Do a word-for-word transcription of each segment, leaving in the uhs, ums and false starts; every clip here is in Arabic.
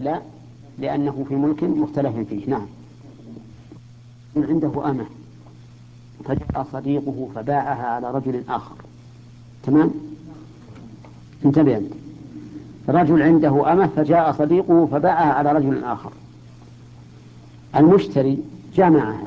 لا، لأنه في ملك مختلف فيه. نعم. عنده أمة فجاء صديقه فباعها على رجل آخر. تمام؟ انتبه أنت. رجل عنده أمة فجاء صديقه فباعها على رجل آخر. المشتري جامعها،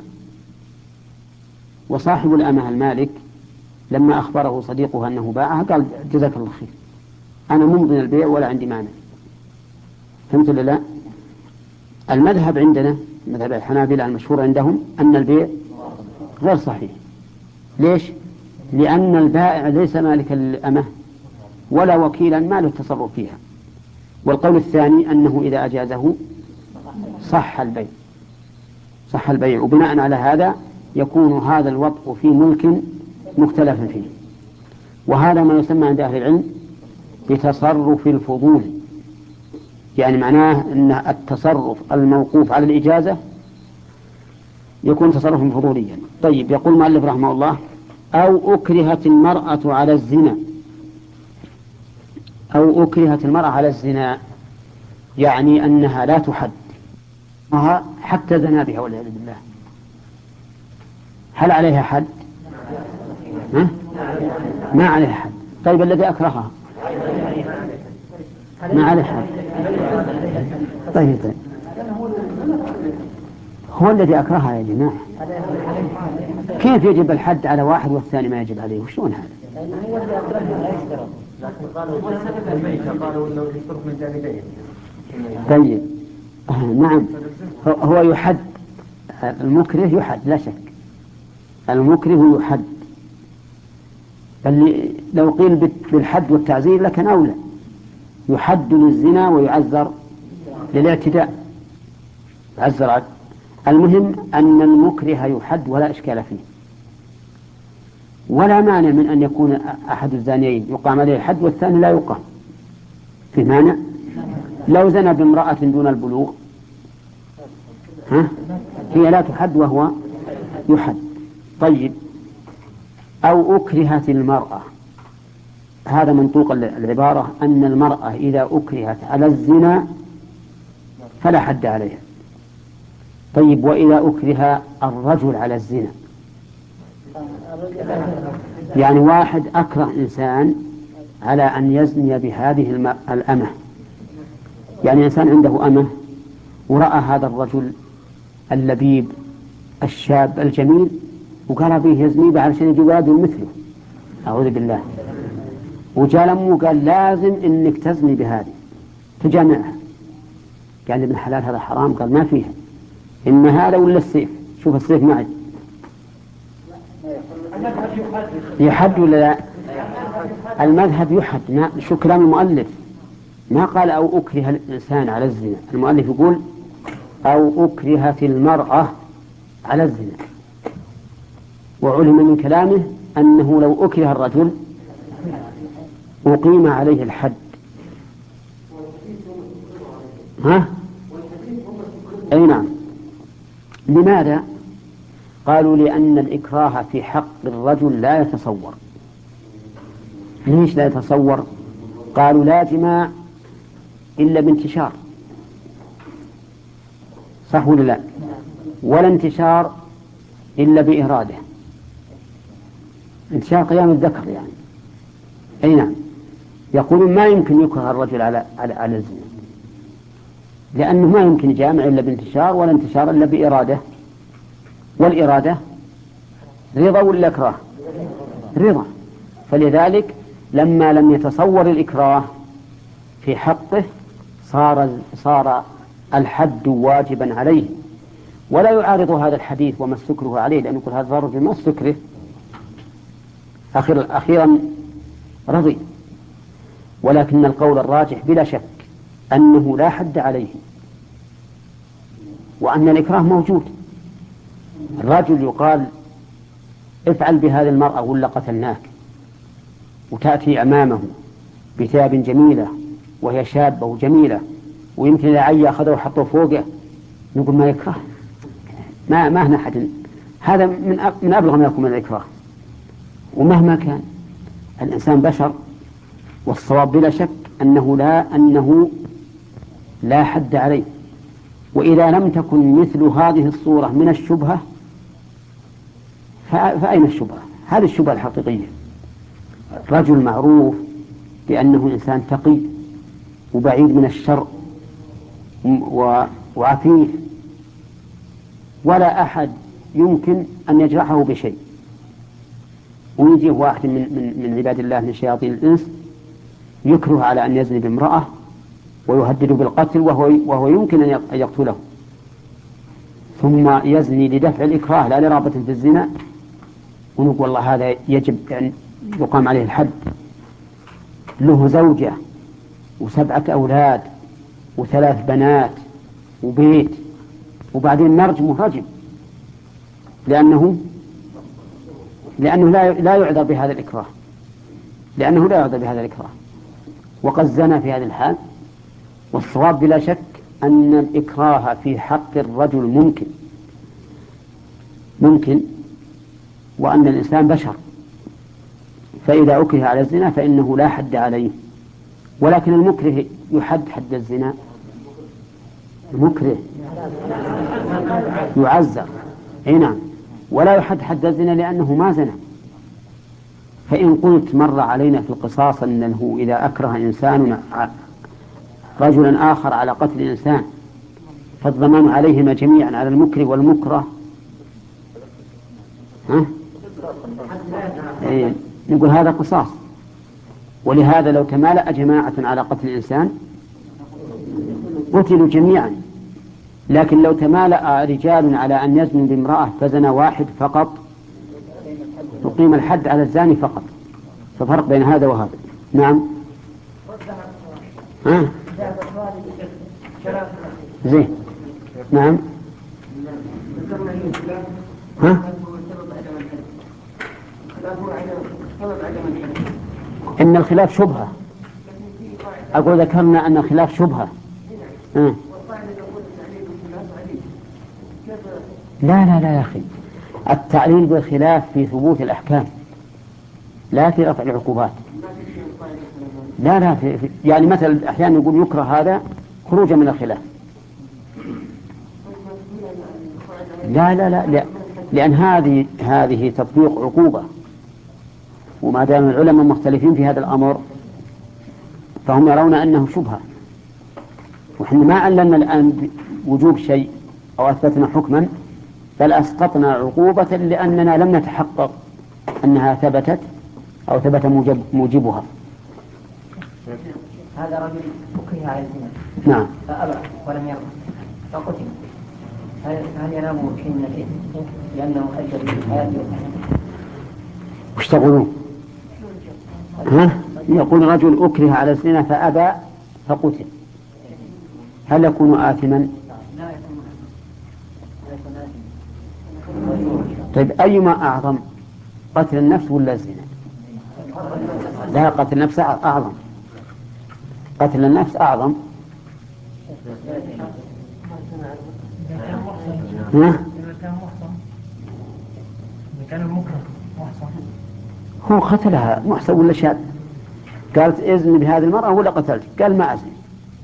وصاحب الأمة المالك لما أخبره صديقه أنه باعها قال جزاك الله خير، أنا ممضي البيع ولا عندي مانع. فهمت ولا لا؟ المذهب عندنا مذهب الحنابلة المشهور عندهم أن البيع غير صحيح. ليش؟ لأن البائع ليس مالكا للأمة ولا وكيلا ما له التصرف فيها. والقول الثاني أنه إذا أجازه صح البيع، صح البيع، وبناء على هذا يكون هذا الوطء في ملك مختلف فيه. وهذا ما يسمى عند أهل العلم بتصرف الفضول، يعني معناه أن التصرف الموقوف على الإجازة يكون تصرفا فضوليا. طيب، يقول المؤلف رحمه الله: أو أكرهت المرأة على الزنا. أو أكرهت المرأة على الزنا يعني أنها لا تحد حتى زنا بها والعياذ بالله. هل عليها حد؟ ها؟ ما عليها حد. طيب، الذي أكرهها ما عليه حد. طيب طيب هو الذي أكرهها يا جماعة. كيف يجب الحد على واحد والثاني ما يجب عليه؟ وشلون هذا؟ طيب آه نعم، هو يحد، المكره يحد لا شك، المكره يحد، بل لو قيل بالحد والتعزير لكن أولى. يحد للزنا ويعذر للاعتداء، يعذر عد. المهم أن المكره يحد ولا إشكال فيه، ولا مانع من أن يكون أحد الزانيين يقام عليه الحد والثاني لا يقام. في مانع؟ لو زنى بامرأة دون البلوغ ها؟ هي لا تحد وهو يحد. طيب، أو أكرهت المرأة، هذا منطوق العبارة أن المرأة إذا أكرهت على الزنا فلا حد عليها. طيب، وإذا أكره الرجل على الزنا، يعني واحد أكره إنسان على أن يزني بهذه الأمة، يعني إنسان عنده أمة ورأى هذا الرجل اللبيب الشاب الجميل وقال به يزني به علشان يجي ولد مثله، أعوذ بالله، وجاء لأمه وقال لازم إنك تزني بهذه تجامعها. قال ابن حلال هذا حرام، قال ما فيها، إن هذا ولا السيف، شوف السيف معي. يحد ولا لا؟ المذهب يحد. ما شو كلام المؤلف، ما قال أو أكره الإنسان على الزنا، المؤلف يقول أو أكرهت المرأة على الزنا، وعلم من كلامه أنه لو أكره الرجل أقيم عليه الحد. ها؟ أي نعم. لماذا؟ قالوا لأن الإكراه في حق الرجل لا يتصور. ليش لا يتصور؟ قالوا لا جماع إلا بانتشار، صح ولا لا؟ ولا انتشار إلا بإرادة، انتشار قيام الذكر يعني. أي نعم. يقولون ما يمكن يكره الرجل على على على الزنا، لأنه ما يمكن جامع إلا بانتشار، ولا انتشار إلا بإرادة، والإرادة رضا ولا إكراه؟ رضا. فلذلك لما لم يتصور الإكراه في حقه صار صار الحد واجبا عليه، ولا يعارض هذا الحديث وما استكره عليه، لأنه يقول هذا الرجل ما استكره أخيرا أخيرا رضي. ولكن القول الراجح بلا شك أنه لا حد عليه، وأن الإكراه موجود. الرجل يقال افعل بهذه المرأة ولا قتلناك، وتأتي أمامه بثياب جميلة وهي شابة وجميلة، ويمكن العي أخذه وحطه فوقه، نقول ما يكره، ما ما هنا أحد. هذا من من أبلغ ما يكون من الإكراه. ومهما كان الإنسان بشر، والصواب بلا شك أنه لا أنه لا حد عليه. وإذا لم تكن مثل هذه الصورة من الشبهة فأين الشبهة؟ هذه الشبهة الحقيقية. رجل معروف بأنه إنسان تقي وبعيد من الشر وعفيف، ولا أحد يمكن أن يجرحه بشيء، ويجيه واحد من, من, من عباد الله من شياطين الإنس يكره على أن يزني بامرأة ويهدد بالقتل وهو, وهو يمكن أن يقتله، ثم يزني لدفع الإكراه لا لرغبة في الزنا، ونقول والله هذا يجب أن يقام عليه الحد. له زوجة وسبعة أولاد وثلاث بنات وبيت، وبعدين نرجمه رجم لأنه لأنه لا لا يعذر بهذا الإكراه، لأنه لا يعذر بهذا الإكراه وقد زنى في هذه الحال. والصواب بلا شك أن الإكراه في حق الرجل ممكن ممكن وأن الإنسان بشر، فإذا أكره على الزنا فإنه لا حد عليه. ولكن المكره يحد حد الزنا؟ المكره يعزر، أي نعم، ولا يحد حد الزنا لأنه ما زنى. فإن قلت مر علينا في القصاص أنه إذا أكره إنسان رجلا آخر على قتل إنسان فالضمان عليهما جميعا على المكره والمكره، ها؟ إيه، نقول هذا قصاص. ولهذا لو تمالأ جماعة على قتل الإنسان قتلوا جميعا، لكن لو تمالأ رجال على أن يزنوا بامرأة فزنى واحد فقط تقيم الحد على الزاني فقط. ففرق بين هذا وهذا. نعم. ها؟ زين. نعم. ها؟ إن الخلاف شبهة. أقول ذكرنا أن الخلاف شبهة. ها؟ لا لا لا يا أخي، التعليل بالخلاف في ثبوت الأحكام لا في رفع العقوبات. لا لا في في يعني مثلا أحيانا يقول يكره هذا خروجا من الخلاف. لا لا لا, لا. لأن هذه هذه تطبيق عقوبة، وما دام العلماء مختلفين في هذا الأمر فهم يرون أنه شبهة. وحنا ما علمنا الآن وجوب شيء أو أثبتنا حكما، بل أسقطنا عقوبة لأننا لم نتحقق أنها ثبتت أو ثبت موجب موجبها. هذا رجل أكره على الزنا. نعم. فأبى ولم يرضى فقتل، هل ينام شيء من شيء لأنه أجل في حياته؟ وش تقولون؟ ها؟ يقول رجل أكره على الزنا فأبى فقتل، هل يكون آثما؟ طيب أيما أعظم، قتل النفس ولا الزنا؟ لا، قتل النفس أعظم، قتل النفس أعظم. ها؟ هو قتلها محسن ولا شاذ؟ قالت إذن بهذه المرأة ولا قتلت؟ قال ما أزني.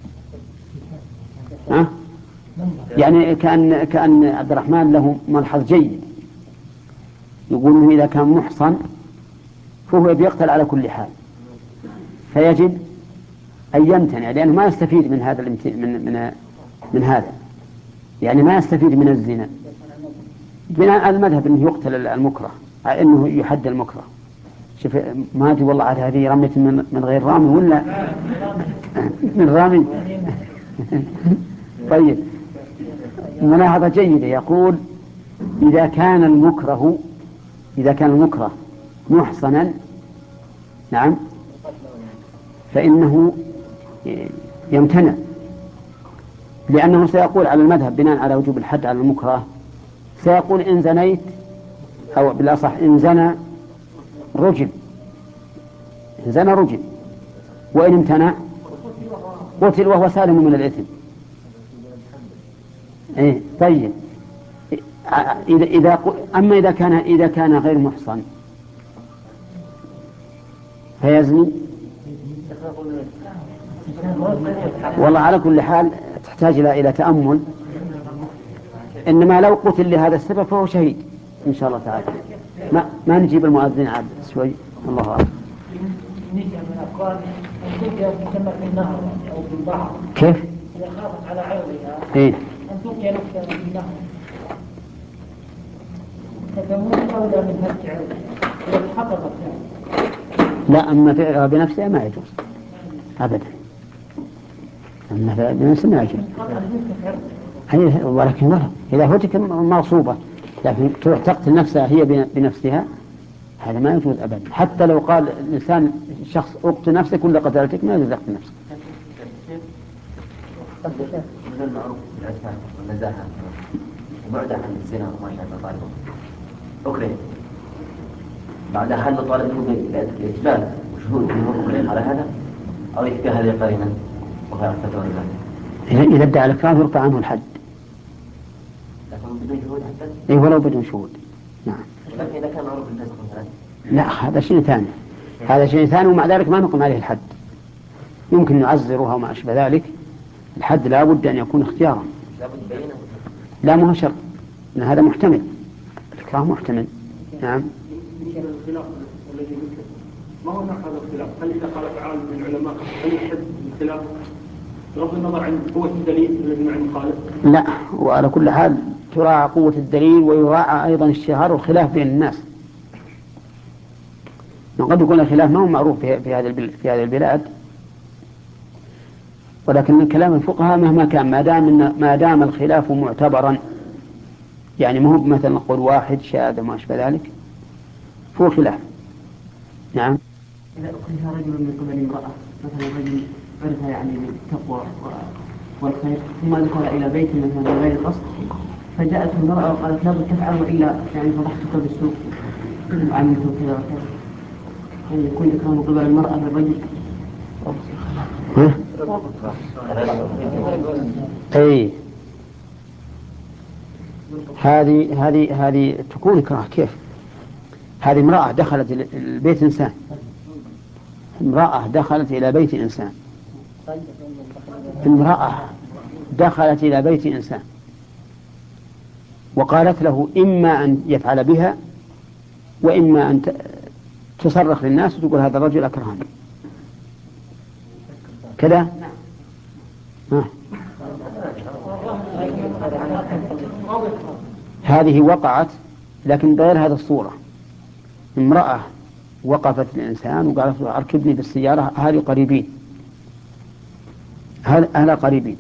ها؟ يعني كأن كأن عبد الرحمن له ملحظ جيد، يقول إنه إذا كان محصن فهو بيقتل على كل حال، فيجب أن يمتنع لأنه ما يستفيد من هذا من من من هذا، يعني ما يستفيد من الزنا. بناء على المذهب أنه يقتل المكره، أنه يحد المكره. شوف ما أدري والله على هذه رمية من من غير رامي ولا من رامي. طيب، ملاحظة جيدة. يقول إذا كان المكره إذا كان المكره محصنا، نعم، فإنه يمتنع، لأنه سيقول على المذهب بناء على وجوب الحد على المكره، سيقول إن زنيت أو بالأصح إن زنى رجم، إن زنى رجم، وإن امتنع قتل وهو سالم من الإثم. إيه طيب، إذا إذا أما إذا كان إذا كان غير محصن فيزني والله على كل حال تحتاج إلى إلى تأمل. إنما لو قتل لهذا السبب فهو شهيد إن شاء الله تعالى. ما ما نجيب المؤذن عاد شوي. الله أعلم. نجي من أقوال أن تبقى تسمى في النهر أو في البحر. كيف؟ إذا خافت على عرضها. إيه. أن تبقى نفسها في النهر. فتموت أولى من هذه عرضها. إذا تحققت لا، أما فعلها بنفسها ما يجوز أبدا. أما فعلها بنفسها ما يجوز. أيه، ولكن لا، إذا فتك مغصوبة لكن تروح تقتل نفسها هي بنفسها هذا ما يجوز أبدا. حتى لو قال الإنسان شخص اقتل نفسك ولا قتلتك ما يجوز تقتل نفسك. من المعروف بالعفاف والنزاهة وبعد عن الزنا وما شابه طالبه. أكره بعد حل طالبه بالإثبات وشهود أنه أكره على هذا أو يكفي هذه قرينا وهي الفتوى الإسلامية. إذا ادعى الإكراه يرفع عنه الحد. لكن بدون شهود حتى؟ إيه ولو بدون شهود. نعم. لكن إذا كان معروف بالفسق مثلا؟ لا، هذا شيء ثاني. هذا شيء ثاني ومع ذلك ما نقم عليه الحد. يمكن نعزرها وما أشبه ذلك. الحد لا بد أن يكون اختيارا. لا بد بينه. لا مو شرط. إن هذا محتمل. الإكراه محتمل. نعم. الخلاف الذي ذكر ما هو نحو هذا الخلاف؟ هل إذا قال تعالى من العلماء هل يحد الخلاف بغض النظر عن قوة الدليل الذي مع المخالف؟ لا، وعلى كل حال تراعى قوة الدليل ويراعى أيضا الشهار والخلاف بين الناس. قد يكون الخلاف ما هو معروف في هذا في هذه البلاد، ولكن من كلام الفقهاء مهما كان ما دام ما دام الخلاف معتبرا، يعني ما هو مثلا قول واحد شاذ وما أشبه ذلك فهو خلاف. نعم. إذا أكره رجل من قبل امرأة مثلا رجل عرفها يعني بالتقوى والخير ثم دخل إلى بيت مثلا بغير قصد فجاءت المرأة وقالت لابد تفعل وإلا يعني فضحتك بالسوق وعملت كذا وكذا، يعني يكون إكرام قبل المرأة للرجل. أي هذه هذه هذه تكون إكراه. كيف؟ هذه امرأة دخلت البيت إنسان، امرأة دخلت إلى بيت إنسان، امرأة دخلت إلى بيت إنسان وقالت له إما أن يفعل بها وإما أن تصرخ للناس وتقول هذا الرجل أكرهني كذا. ها. هذه وقعت لكن بغير هذه الصورة. امرأة وقفت الإنسان وقالت له أركبني بالسيارة، هذه قريبين، هذا قريبين،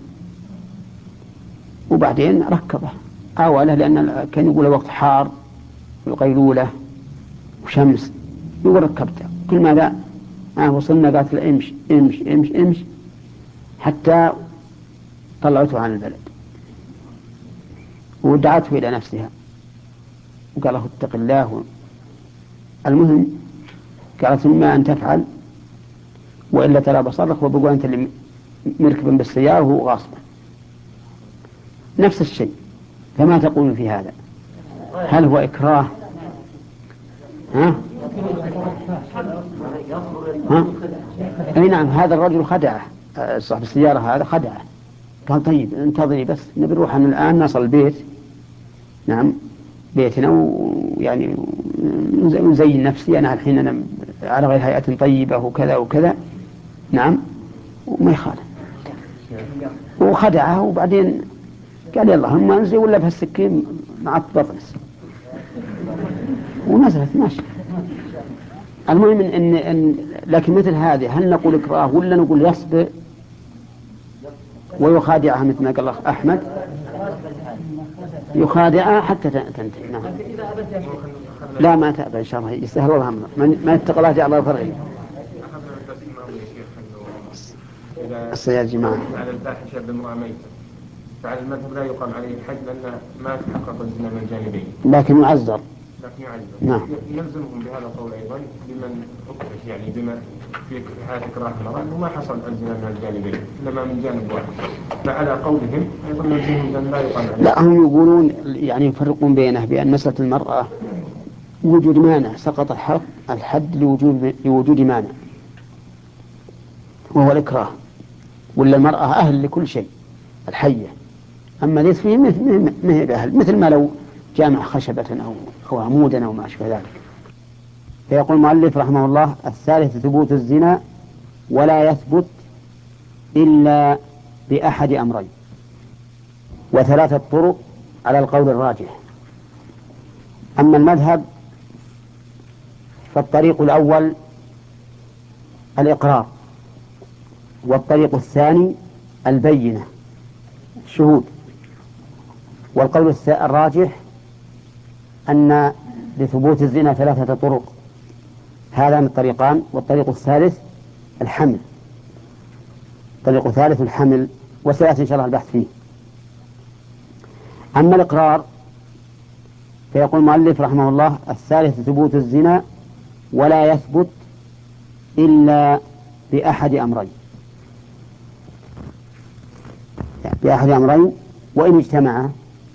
وبعدين ركبه أوله لأن كان يقول وقت حار وقيلولة وشمس يقول ركبته. كل ما ذا آه وصلنا قالت له امش امش امش امش حتى طلعته عن البلد ودعته إلى نفسها وقال له اتق الله. المهم قالت إما أن تفعل وإلا ترى بصرك وبقوا أنت اللي مركبا بالسيارة وهو غاصبا. نفس الشيء. فما تقول في هذا؟ هل هو إكراه؟ ها؟ ها؟ أي نعم. هذا الرجل خدعه، صاحب السيارة هذا خدعه، قال طيب انتظري بس نبي نروح الآن نصل البيت، نعم بيتنا ويعني نزين نفسي أنا الحين أنا على غير هيئة طيبة وكذا وكذا، نعم، وما يخالف. وخدعه وبعدين قال يلا هم انزل ولا بهالسكين مع بطنس ونزلت ماشي. المهم إن, إن لكن مثل هذه هل نقول إكراه ولا نقول يصبر ويخادعها مثل ما قال الله أحمد؟ يخادعها حتى تنتهي. نعم. لا ما تأبى إن شاء الله يستاهل الله أمره. ما يتقى الله جعل الله فرغي. السياج معه على الفاحشة بامرأة ميتة فعلى المذهب لا يقام عليه الحد لأن ما تحقق الزنا من الجانبين، لكن يعذر. لكن يعذر. نعم. يلزمهم بهذا القول أيضا بمن أكره يعني بما في حالة إكراه المرأة أنه ما حصل الزنا من الجانبين إنما من جانب واحد، فعلى قولهم أيضا يلزمهم بأن لا يقام عليه. لا هم يقولون يعني يفرقون بينه بأن مسألة المرأة وجود مانع سقط الحد لوجود لوجود مانع وهو الإكراه، ولا المرأة أهل لكل شيء الحية، أما ليس فيه ما هي بأهل، مثل ما لو جامع خشبة أو أو عمودا أو ما أشبه ذلك. فيقول المؤلف رحمه الله: الثالث ثبوت الزنا ولا يثبت إلا بأحد أمرين، وثلاثة طرق على القول الراجح. أما المذهب فالطريق الأول الإقرار، والطريق الثاني البينة الشهود، والقول الراجح أن لثبوت الزنا ثلاثة طرق، هذان الطريقان، والطريق الثالث الحمل، الطريق الثالث الحمل، وسيأتي إن شاء الله البحث فيه. أما الإقرار فيقول المؤلف رحمه الله: الثالث ثبوت الزنا ولا يثبت إلا بأحد أمرين، بأحد أمرين وإن اجتمعا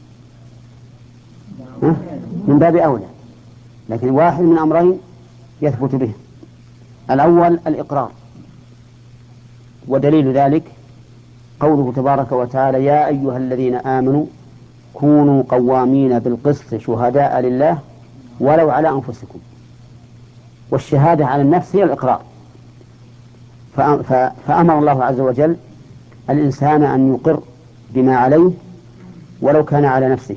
من باب أولى، لكن واحد من أمرين يثبت به. الأول الإقرار، ودليل ذلك قوله تبارك وتعالى: يا أيها الذين آمنوا كونوا قوامين بالقسط شهداء لله ولو على أنفسكم. والشهادة على النفس هي الإقرار، فأمر الله عز وجل الإنسان أن يقر بما عليه ولو كان على نفسه.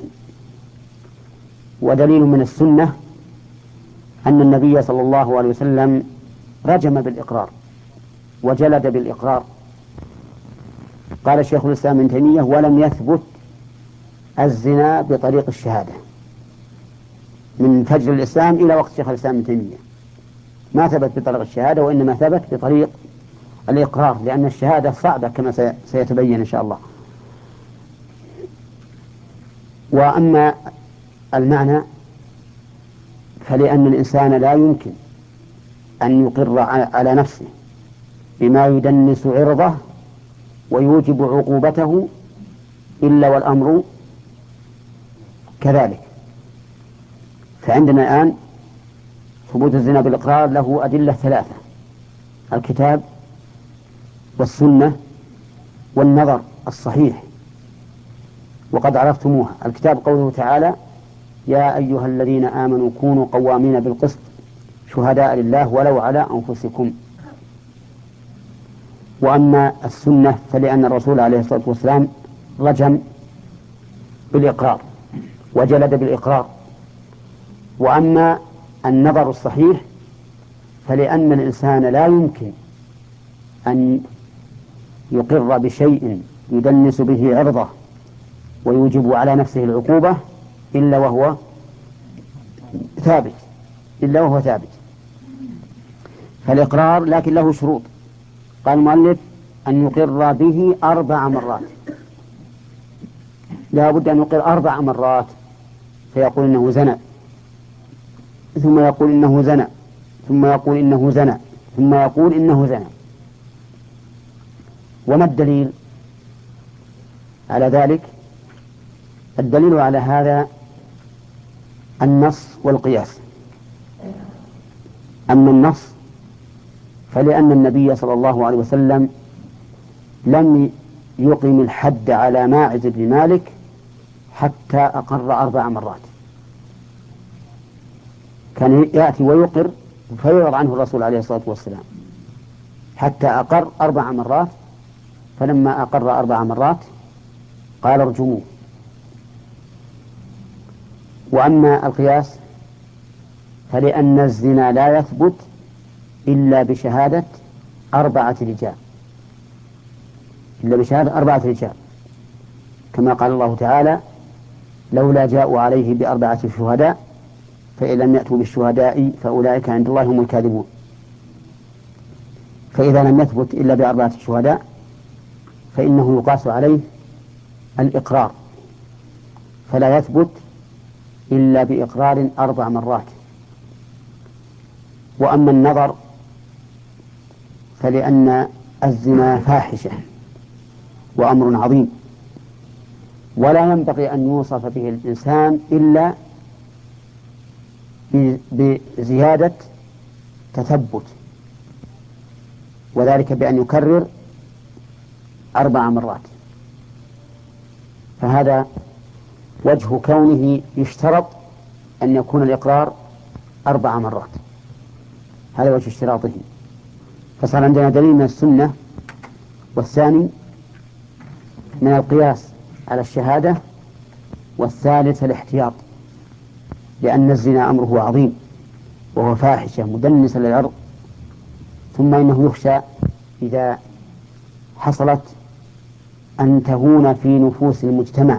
ودليل من السنة أن النبي صلى الله عليه وسلم رجم بالإقرار وجلد بالإقرار. قال شيخ الإسلام ابن تيمية: ولم يثبت الزنا بطريق الشهادة من فجر الإسلام إلى وقت شيخ الإسلام ابن تيمية، ما ثبت بطريق الشهادة، وإنما ثبت بطريق الإقرار، لأن الشهادة صعبة كما سيتبين إن شاء الله. وأما المعنى فلأن الإنسان لا يمكن أن يقر على نفسه بما يدنس عرضه ويوجب عقوبته إلا والأمر كذلك. فعندنا الآن ثبوت الزنا بالإقرار له أدلة ثلاثة: الكتاب والسنة والنظر الصحيح، وقد عرفتموها. الكتاب قوله تعالى: يا أيها الذين آمنوا كونوا قوامين بالقسط شهداء لله ولو على أنفسكم. وأما السنة فلأن الرسول عليه الصلاة والسلام رجم بالإقرار وجلد بالإقرار. وأما النظر الصحيح فلأن الإنسان لا يمكن أن يقر بشيء يدنس به عرضه ويوجب على نفسه العقوبة إلا وهو ثابت إلا وهو ثابت فالإقرار لكن له شروط. قال المؤلف: أن يقر به أربع مرات، لا بد أن يقر أربع مرات، فيقول إنه زنى، ثم يقول إنه زنى، ثم يقول إنه زنى، ثم يقول إنه زنى. وما الدليل على ذلك؟ الدليل على هذا النص والقياس. أما النص فلأن النبي صلى الله عليه وسلم لم يقم الحد على ماعز بن مالك حتى أقر أربع مرات، كان يأتي ويقر فيعرض عنه الرسول عليه الصلاة والسلام حتى أقر أربع مرات، فلما أقر أربع مرات قال: ارجموه. وأما القياس فلأن الزنا لا يثبت إلا بشهادة أربعة رجال، إلا بشهادة أربعة رجال، كما قال الله تعالى: لولا جاءوا عليه بأربعة شهداء فإن لم يأتوا بالشهداء فأولئك عند الله هم الكاذبون. فإذا لم يثبت إلا بأربعة شهداء فإنه يقاس عليه الإقرار، فلا يثبت إلا بإقرار أربع مرات. وأما النظر فلأن الزنا فاحشة وأمر عظيم، ولا ينبغي أن يوصف به الإنسان إلا بزيادة تثبت، وذلك بأن يكرر أربع مرات، فهذا وجه كونه يشترط أن يكون الإقرار أربع مرات، هذا وجه اشتراطه. فصار عندنا دليل من السنة، والثاني من القياس على الشهادة، والثالث الاحتياط، لأن الزنا أمره عظيم وهو فاحشة مدنسة للعرض، ثم إنه يخشى إذا حصلت أن تهون في نفوس المجتمع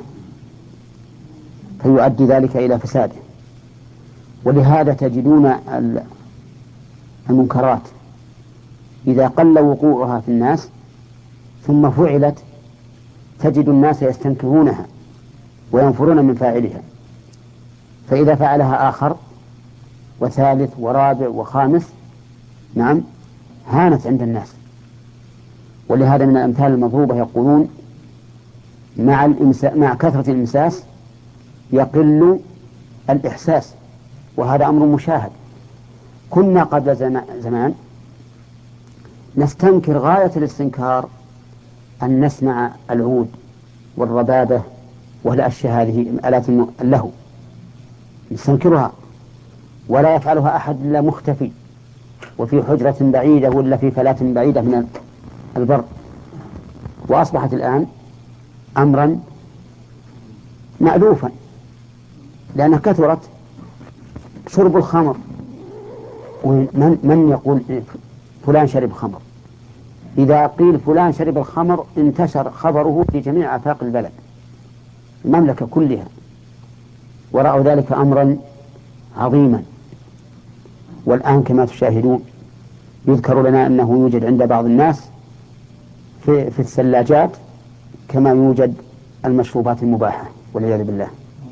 فيؤدي ذلك إلى فساده. ولهذا تجدون المنكرات إذا قل وقوعها في الناس ثم فعلت تجد الناس يستنكرونها وينفرون من فاعلها، فإذا فعلها آخر وثالث ورابع وخامس نعم هانت عند الناس. ولهذا من الأمثال المضروبة يقولون مع, مع كثرة الإمساس يقل الإحساس، وهذا أمر مشاهد. كنا قبل زمان نستنكر غاية الاستنكار أن نسمع العود والربابة والأشياء هذه آلات اللهو، نستنكرها ولا يفعلها أحد إلا مختفي وفي حجرة بعيدة ولا في فلاة بعيدة من البر. وأصبحت الآن أمرا مألوفا، لأنها كثرت شرب الخمر. ومن من يقول فلان شرب خمر؟ إذا قيل فلان شرب الخمر انتشر خبره في جميع آفاق البلد، المملكة كلها، ورأوا ذلك أمرا عظيما. والآن كما تشاهدون يذكر لنا أنه يوجد عند بعض الناس في, في الثلاجات كما يوجد المشروبات المباحة والعياذ بالله.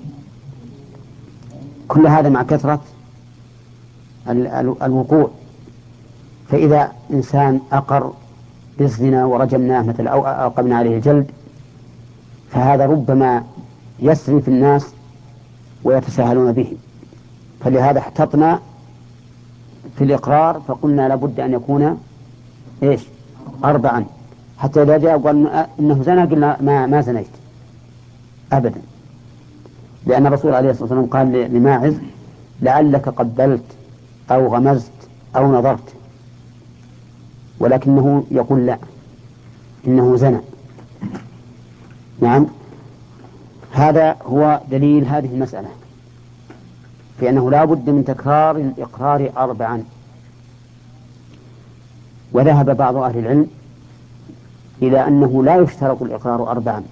كل هذا مع كثرة الوقوع. فإذا إنسان أقر بالزنا ورجمناه مثل أو أوقمنا عليه الجلد، فهذا ربما يسري في الناس ويتساهلون به. فلهذا احتطنا في الإقرار فقلنا لابد أن يكون إيش أربعا، حتى إذا جاء وقال إنه زنا قلنا ما, ما زنيت أبدا، لأن الرسول عليه الصلاة والسلام قال لماعز لعلك قبلت أو غمزت أو نظرت، ولكنه يقول لا إنه زنا. نعم، هذا هو دليل هذه المسألة في أنه لا بد من تكرار الإقرار أربعا. وذهب بعض أهل العلم إلى أنه لا يشترط الإقرار أربعا،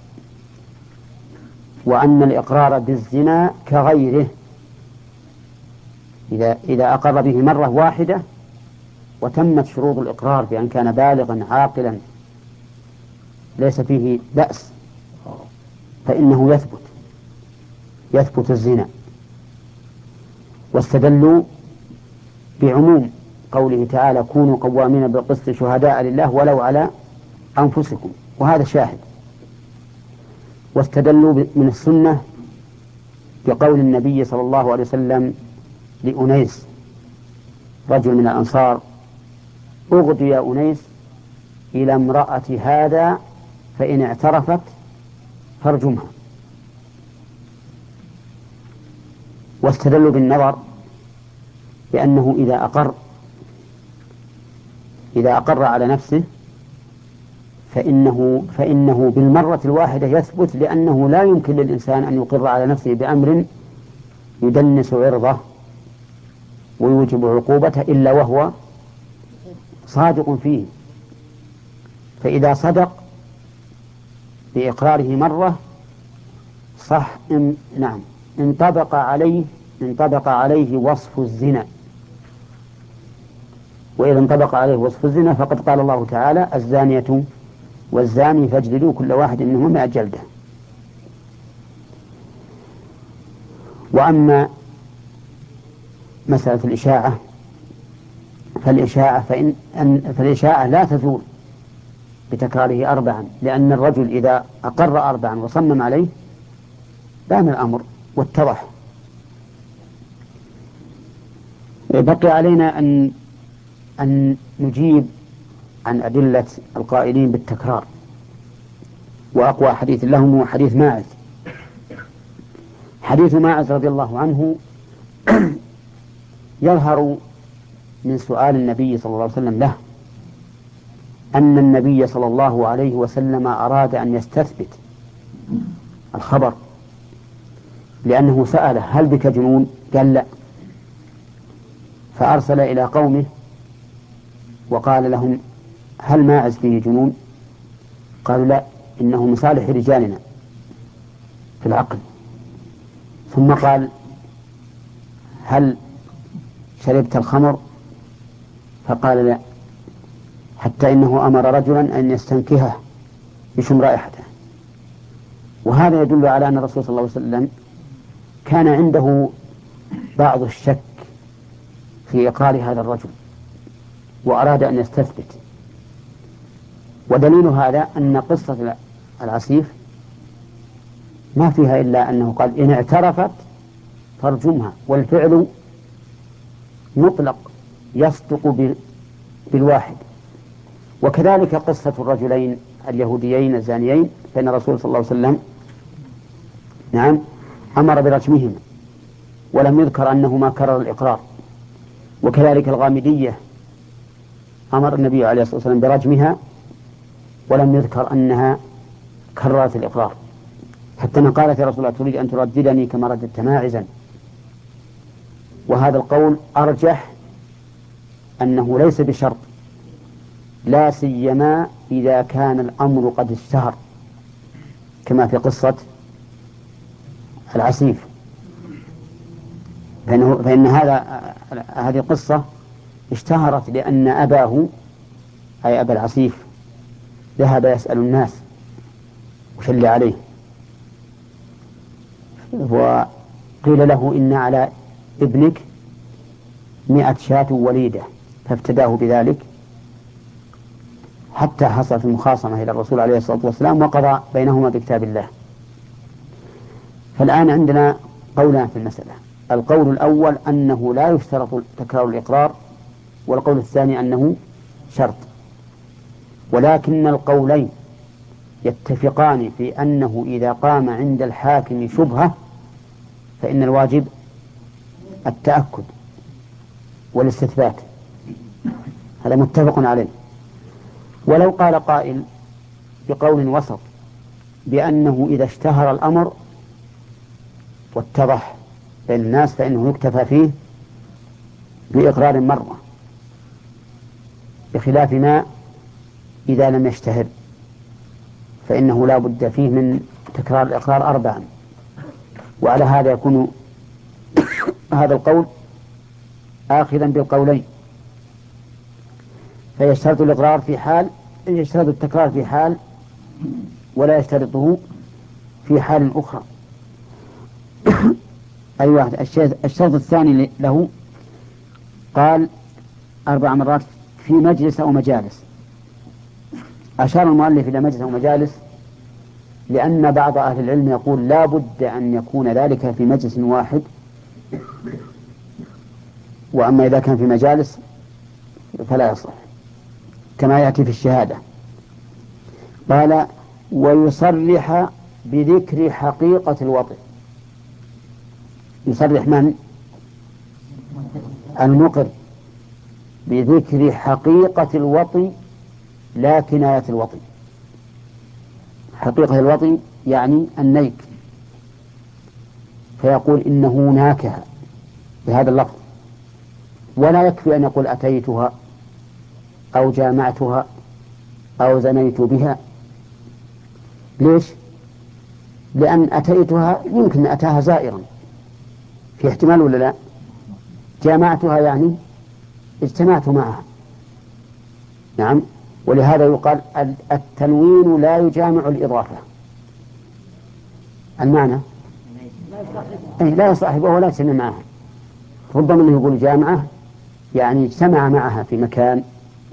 وأن الإقرار بالزنا كغيره، إذا, إذا أقر به مرة واحدة وتمت شروط الإقرار بأن كان بالغا عاقلا ليس فيه بأس فإنه يثبت يثبت الزنا. واستدلوا بعموم قوله تعالى كونوا قوامين بالقسط شهداء لله ولو على أنفسكم، وهذا شاهد. واستدلوا من السنة بقول النبي صلى الله عليه وسلم لأنيس رجل من الأنصار أغد يا أنيس إلى امرأة هذا فإن اعترفت فارجمها. واستدلوا بالنظر بأنه إذا أقر إذا أقر على نفسه فإنه, فإنه بالمرة الواحدة يثبت، لأنه لا يمكن للإنسان أن يقر على نفسه بأمر يدنس عرضه ويوجب عقوبته إلا وهو صادق فيه. فإذا صدق بإقراره مرة صح إن نعم انطبق عليه انطبق عليه وصف الزنا، وإذا انطبق عليه وصف الزنا فقد قال الله تعالى الزانية والزاني فاجلدوا كل واحد منهما مئة جلدة. وأما مسألة الإشاعة فالإشاعة فإن فالإشاعة لا تزول بتكراره أربعا، لأن الرجل إذا أقر أربعا وصمم عليه بان الأمر واتضح. بقي علينا أن أن نجيب عن أدلة القائلين بالتكرار. وأقوى حديث لهم هو حديث ماعز. حديث ماعز رضي الله عنه يظهر من سؤال النبي صلى الله عليه وسلم له أن النبي صلى الله عليه وسلم أراد أن يستثبت الخبر، لأنه سأله هل بك جنون؟ قال لا، فأرسل إلى قومه وقال لهم هل ماعز فيه جنون؟ قالوا لا، إنه من صالح رجالنا في العقل. ثم قال هل شربت الخمر؟ فقال لا، حتى إنه أمر رجلا أن يستنكهه يشم رائحته. وهذا يدل على أن الرسول صلى الله عليه وسلم كان عنده بعض الشك في إقرار هذا الرجل وأراد أن يستثبت. ودليل هذا أن قصة العسيف ما فيها إلا أنه قال إن اعترفت فارجمها، والفعل مطلق يصدق بالواحد. وكذلك قصة الرجلين اليهوديين الزانيين، فإن الرسول صلى الله عليه وسلم نعم أمر برجمهما ولم يذكر أنه ما كرر الإقرار. وكذلك الغامدية أمر النبي عليه الصلاة والسلام برجمها ولم يذكر أنها كررت الإقرار، حتى أن قالت يا رسول الله تريد أن ترددني كما رددت ماعزا. وهذا القول أرجح أنه ليس بشرط، لا سيما إذا كان الأمر قد اشتهر كما في قصة العسيف، فإنه فإن هذا هذه القصة اشتهرت لأن أباه أي أبا العسيف ذهب يسأل الناس وشل عليه، وقيل له إن على ابنك مئة شاة وليدة، فافتداه بذلك حتى حصلت المخاصمة إلى الرسول عليه الصلاة والسلام وقضى بينهما بكتاب الله. فالآن عندنا قولان في المسألة: القول الأول أنه لا يشترط تكرار الإقرار، والقول الثاني أنه شرط. ولكن القولين يتفقان في أنه إذا قام عند الحاكم شبهة فإن الواجب التأكد والاستثبات، هذا متفق عليه. ولو قال قائل بقول وسط بأنه إذا اشتهر الأمر واتضح بين الناس فإنه يكتفى فيه بإقرار مرة، بخلاف ما إذا لم يشتهر فإنه لا بد فيه من تكرار الإقرار أربعا. وعلى هذا يكون هذا القول آخذا بالقولين، فيشترط الإقرار في حال، يشترط التكرار في حال ولا يشترطه في حال أخرى. أي واحد. الشرط الثاني له قال أربع مرات في مجلس أو مجالس. أشار المؤلف إلى مجلس أو مجالس لأن بعض أهل العلم يقول لا بد أن يكون ذلك في مجلس واحد، وأما إذا كان في مجالس فلا يصح، كما يأتي في الشهادة. قال ويصرح بذكر حقيقة الوطئ. يصرح من؟ المقر بذكر حقيقة الوطئ لا كناية الوطئ. حقيقة الوطئ يعني النيك، فيقول إنه ناكها بهذا اللفظ، ولا يكفي أن يقول أتيتها أو جامعتها أو زنيت بها. ليش؟ لأن أتيتها يمكن أتاها زائرا، في احتمال ولا لا؟ جامعتها يعني اجتمعت معها. نعم. ولهذا يقال التنوين لا يجامع الإضافة. المعنى أي لا يصاحبه ولا يجتمع معها. ربما أنه يقول جامعة يعني اجتمع معها في مكان،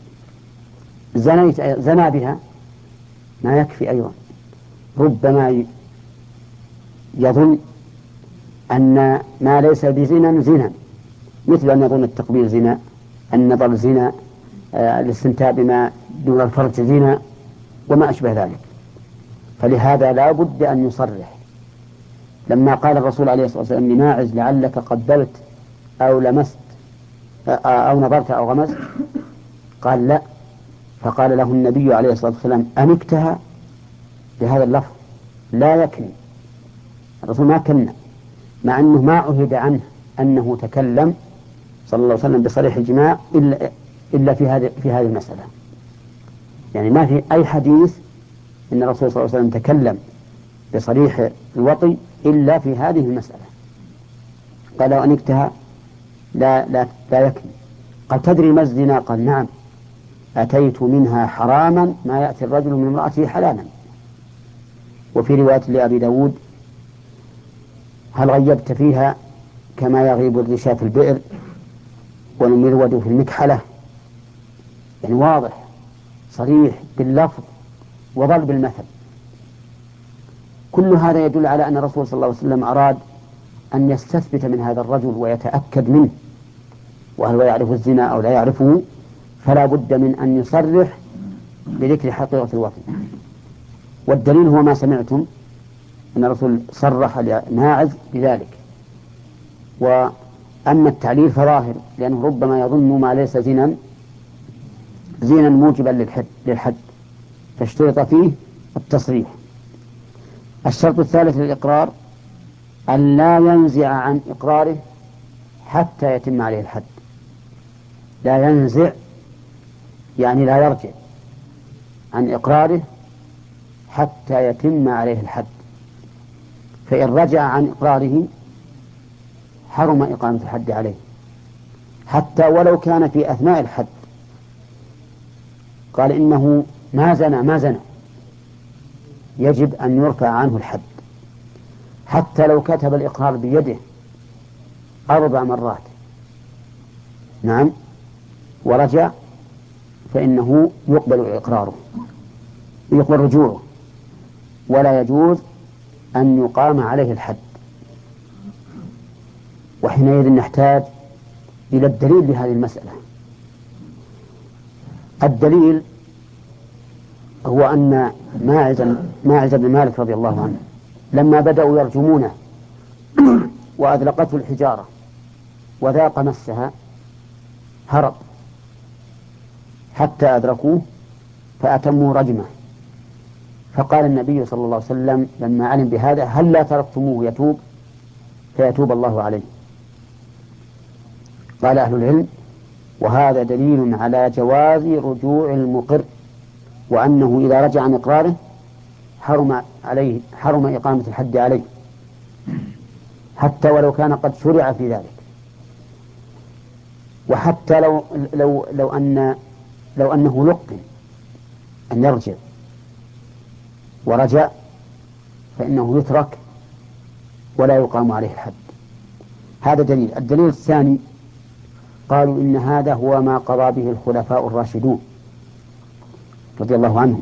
زنيت زنا بها ما يكفي أيضا. ربما يظن أن ما ليس بزنا زنا، مثل أن يظن التقبيل زنا، النظر زنا، الاستمتاع بما دون الفرج زنا، وما أشبه ذلك. فلهذا لا بد أن يصرح. لما قال الرسول عليه الصلاة والسلام لماعز لعلك قبلت أو لمست أو نظرت أو غمست، قال لا، فقال له النبي عليه الصلاة والسلام أنكتها بهذا اللفظ لا يكني. الرسول ما كنا، مع أنه ما عهد عنه أنه تكلم صلى الله عليه وسلم بصريح الجماع إلا, إلا في هذه في هذه المسألة. يعني ما في أي حديث أن الرسول صلى الله عليه وسلم تكلم بصريح الوطي إلا في هذه المسألة. قال أنكتها لا, لا, لا يكني. قال تدري ما الزنا؟ قال نعم، أتيت منها حراما ما يأتي الرجل من امرأته حلالا. وفي رواية لأبي داود هل غيبت فيها كما يغيب الرشاة في البئر والمرود في المكحلة؟ يعني واضح صريح باللفظ وضرب المثل. كل هذا يدل على أن الرسول صلى الله عليه وسلم أراد أن يستثبت من هذا الرجل ويتأكد منه، وهل هو يعرف الزنا أو لا يعرفه، فلا بد من أن يصرح بذكر حقيقة الوطن. والدليل هو ما سمعتم أن الرسول صرح لماعز بذلك. وأما التعليل فظاهر، لأنه ربما يظن ما ليس زنا زنا موجبا للحد, للحد فاشترط فيه التصريح. الشرط الثالث للإقرار أن لا ينزع عن إقراره حتى يتم عليه الحد. لا ينزع يعني لا يرجع عن إقراره حتى يتم عليه الحد، فإن رجع عن إقراره حرم إقامة الحد عليه حتى ولو كان في أثناء الحد. قال إنه ما زنى ما زنى يجب أن يرفع عنه الحد، حتى لو كتب الإقرار بيده أربع مرات نعم ورجع فإنه يقبل إقراره يقبل رجوعه، ولا يجوز أن يقام عليه الحد. وحينئذ نحتاج إلى الدليل لهذه المسألة. الدليل هو أن ماعز ماعز بن مالك رضي الله عنه لما بدأوا يرجمونه وأذلقته الحجارة وذاق مسها هرب حتى أدركوه فأتموا رجمه. فقال النبي صلى الله عليه وسلم لما علم بهذا هل لا تركتموه يتوب فيتوب الله عليه؟ قال أهل العلم وهذا دليل على جواز رجوع المقر، وأنه إذا رجع عن إقراره حرم عليه حرم إقامة الحد عليه حتى ولو كان قد شرع في ذلك. وحتى لو لو لو أن لو أنه لقن أن يرجع ورجع فإنه يترك ولا يقام عليه الحد. هذا دليل. الدليل الثاني قالوا إن هذا هو ما قضى به الخلفاء الراشدون رضي الله عنهم،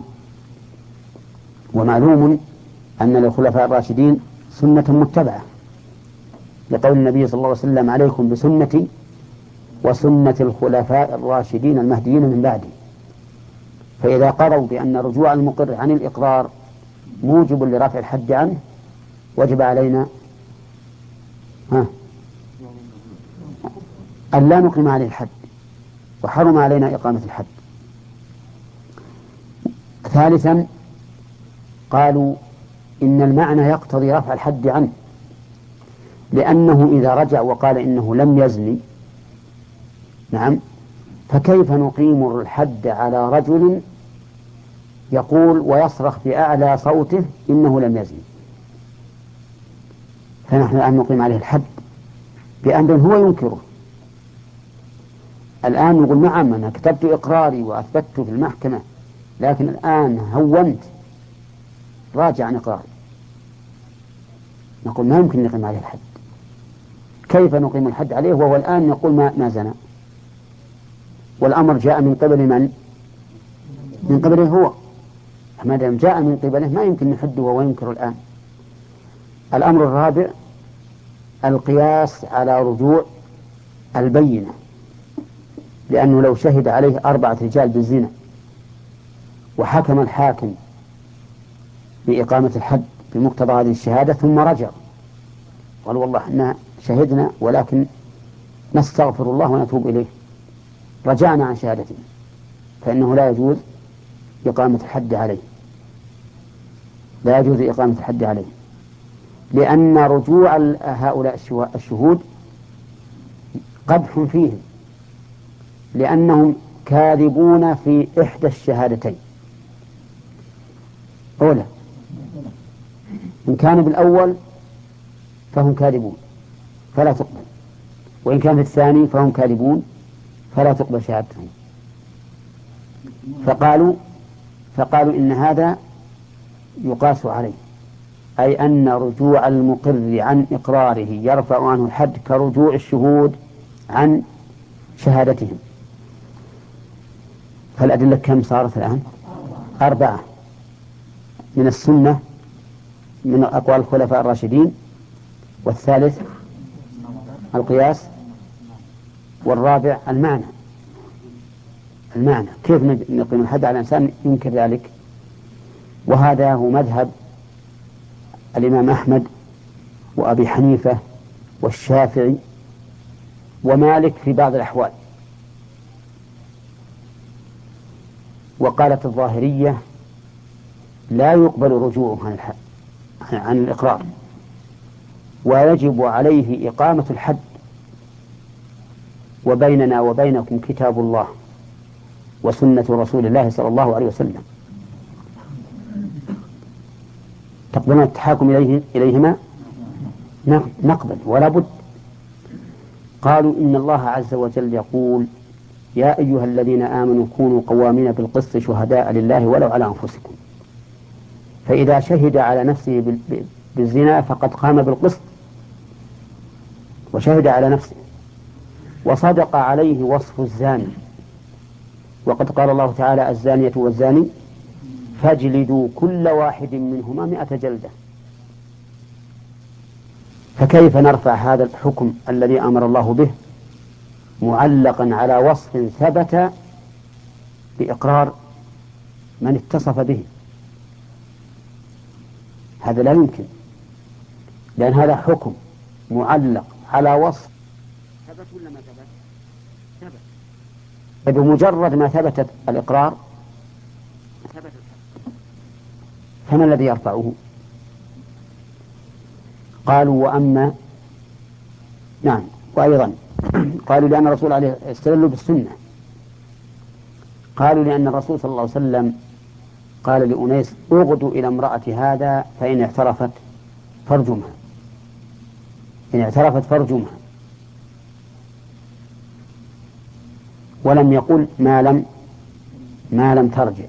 ومعلوم أن للخلفاء الراشدين سنة متبعة لقول النبي صلى الله عليه وسلم عليكم بسنتي وسنة الخلفاء الراشدين المهديين من بعدي. فإذا قروا بأن رجوع المقر عن الإقرار موجب لرفع الحد عنه وجب علينا ها أن لا نقيم عليه الحد وحرم علينا إقامة الحد. ثالثا قالوا إن المعنى يقتضي رفع الحد عنه، لأنه إذا رجع وقال إنه لم يزني نعم فكيف نقيم الحد على رجل يقول ويصرخ بأعلى صوته إنه لم يزني؟ فنحن الآن نقيم عليه الحد بأن هو ينكره. الآن نقول نعم أنا كتبت إقراري وأثبته في المحكمة، لكن الآن هونت راجع عن إقراري. نقول ما يمكن نقيم عليه الحد. كيف نقيم الحد عليه وهو الآن يقول ما, ما زنى؟ والأمر جاء من قبل من؟ من قبله هو. ما دام جاء من قبله ما يمكن نحده وهو ينكر الآن. الأمر الرابع القياس على رجوع البينة، لأنه لو شهد عليه أربعة رجال بالزنا وحكم الحاكم بإقامة الحد بمقتضى هذه الشهادة ثم رجع قال والله إحنا شهدنا ولكن نستغفر الله ونتوب إليه، رجعنا عن شهادتنا، فإنه لا يجوز إقامة الحد عليه، لا يجوز إقامة الحد عليه، لأن رجوع هؤلاء الشهود قدح فيهم، لأنهم كاذبون في إحدى الشهادتين. أولا إن كانوا بالأول فهم كاذبون فلا تقبل، وإن كان في الثاني فهم كاذبون فلا تقبل شهادتهم. فقالوا فقالوا إن هذا يقاس عليه، أي أن رجوع المقر عن إقراره يرفع عنه الحد كرجوع الشهود عن شهادتهم. فالأدلة كم صارت الآن؟ أربعة، من السنة من أقوال الخلفاء الراشدين، والثالث القياس، والرابع المعنى. المعنى كيف نقيم الحد على الإنسان ينكر ذلك؟ وهذا هو مذهب الإمام أحمد وأبي حنيفة والشافعي ومالك في بعض الأحوال. وقالت الظاهرية لا يقبل رجوعه عن الحد عن الإقرار، ويجب عليه إقامة الحد، وبيننا وبينكم كتاب الله وسنة رسول الله صلى الله عليه وسلم، تقبلون التحاكم إليه إليهما؟ نقبل ولا بد. قالوا إن الله عز وجل يقول يا أيها الذين آمنوا كونوا قوامين بالقسط شهداء لله ولو على أنفسكم، فإذا شهد على نفسه بالزنا فقد قام بالقسط وشهد على نفسه، وصدق عليه وصف الزاني، وقد قال الله تعالى الزانية والزاني فاجلدوا كل واحد منهما مئة جلدة. فكيف نرفع هذا الحكم الذي أمر الله به معلقا على وصف ثبت بإقرار من اتصف به؟ هذا لا يمكن، لأن هذا حكم معلق على وصف ثبت ولا ما ثبت؟ ثبت. فبمجرد ما ثبتت الإقرار ثبت الحكم، فما الذي يرفعه؟ قالوا وأما نعم وأيضا قالوا لأن الرسول عليه استدلوا بالسنة، قالوا لأن الرسول صلى الله عليه وسلم قال لأنيس اغدوا إلى امرأة هذا فإن اعترفت فارجمها، إن اعترفت فارجمها، ولم يقل ما لم ما لم ترجع.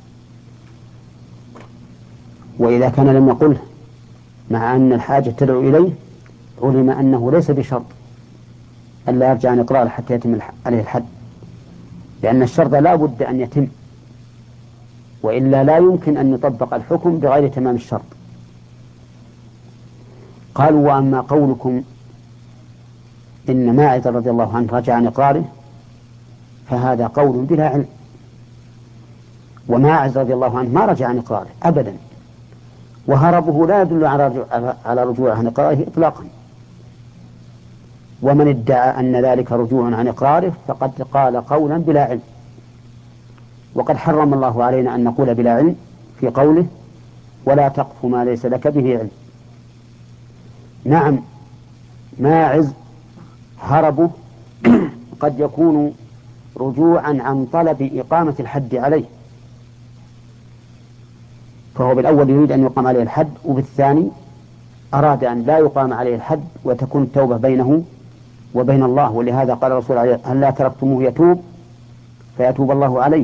وإذا كان لم يقله مع أن الحاجة تدعو إليه علم أنه ليس بشرط ألا يرجع عن إقراره حتى يتم عليه الحد، لأن الشرط لا بد أن يتم، وإلا لا يمكن أن يطبق الحكم بغير تمام الشرط. قالوا وأما قولكم إن ماعز رضي الله عنه رجع عن إقراره فهذا قول بلا علم، وماعز رضي الله عنه ما رجع عن إقراره أبدا، وهربه لا يدل على رجوع عن إقراره إطلاقا، ومن ادعى أن ذلك رجوع عن إقراره فقد قال قولا بلا علم، وقد حرم الله علينا أن نقول بلا علم في قوله ولا تقف ما ليس لك به علم. نعم ماعز هربه قد يكون رجوعا عن طلب إقامة الحد عليه، فهو بالأول يريد أن يقام عليه الحد، وبالثاني أراد أن لا يقام عليه الحد وتكون التوبة بينه وبين الله، ولهذا قال الرسول عليه هل لا تركتموه يتوب فيتوب الله عليه،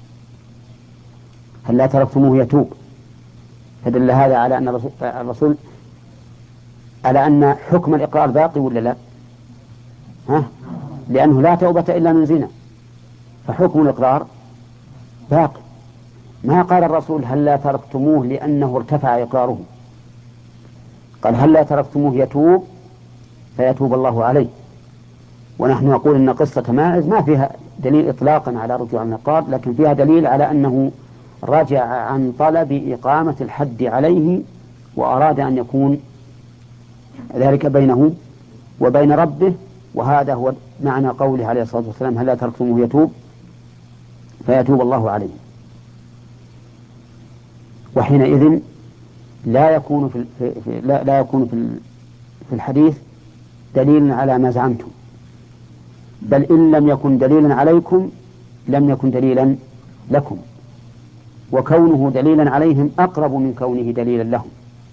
هل لا تركتموه يتوب، فدل هذا على أن الرسول, الرسول على أن حكم الإقرار باقي ولا لا؟ ها؟ لأنه لا توبة إلا من زنا، فحكم الإقرار باقي. ما قال الرسول هل لا تركتموه لأنه ارتفع إقراره، قال هل لا تركتموه يتوب فيتوب الله عليه. ونحن نقول إن قصة ماعز ما فيها دليل إطلاقا على رجوع الإقرار، لكن فيها دليل على أنه رجع عن طلب إقامة الحد عليه وأراد أن يكون ذلك بينه وبين ربه، وهذا هو معنى قوله عليه الصلاة والسلام: هل لا تركتموه يتوب فيتوب الله عليه. وحينئذ لا يكون في في لا, لا يكون في في الحديث دليل على ما زعمتم، بل إن لم يكن دليلا عليكم لم يكن دليلا لكم، وكونه دليلا عليهم أقرب من كونه دليلا لهم،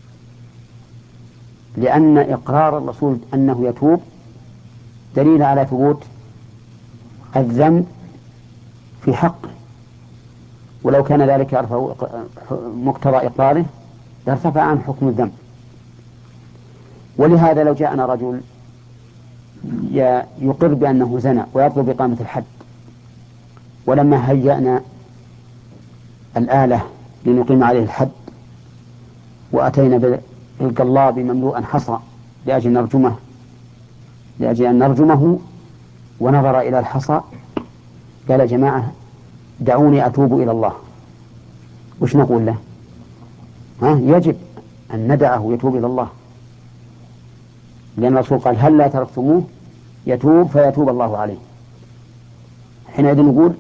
لأن إقرار الرسول أنه يتوب دليل على ثبوت الذنب في حقه، ولو كان ذلك يرفع مقتضى إقراره لارتفع عن حكم الذنب. ولهذا لو جاءنا رجل يقر بأنه زنى ويطلب إقامة الحد، ولما هيأنا الآلة لنقيم عليه الحد وأتينا بالقلاب مملوءا حصى لأجل نرجمه لأجل أن نرجمه ونظر إلى الحصى قال: يا جماعة دعوني أتوب إلى الله. وش نقول له؟ ها؟ يجب أن ندعه يتوب إلى الله، لأن الرسول قال: هل لا تركتموه يتوب فيتوب الله عليه. حينئذ نقول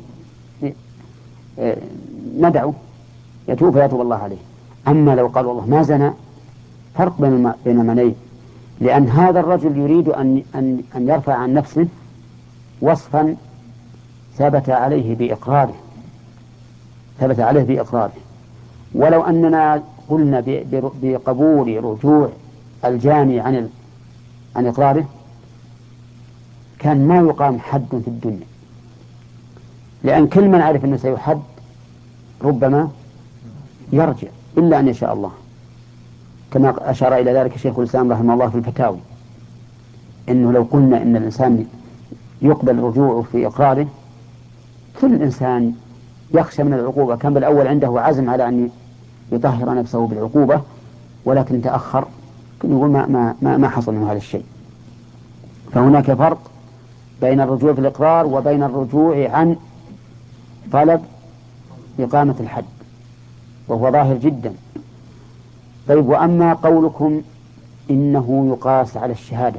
ندعه يتوب فيتوب الله عليه. أما لو قال والله ما زنى، فرق بين المعنيين، لأن هذا الرجل يريد أن أن أن يرفع عن نفسه وصفا ثبت عليه بإقراره ثبت عليه بإقراره ولو أننا قلنا بقبول رجوع الجاني عن عن إقراره كان ما يقام حد في الدنيا، لأن كل من عرف أنه سيحد ربما يرجع إلا أن يشاء الله، كما أشار إلى ذلك شيخ الإسلام رحمه الله في الفتاوي، إنه لو قلنا إن الإنسان يقبل رجوعه في إقراره، كل إنسان يخشى من العقوبة، كان بالأول عنده عزم على أن يطهر نفسه بالعقوبة ولكن تأخر، يقول ما, ما, ما, ما حصل من هذا الشيء. فهناك فرق بين الرجوع في الإقرار وبين الرجوع عن طلب إقامة الحد، وهو ظاهر جدا. طيب، وأما قولكم إنه يقاس على الشهادة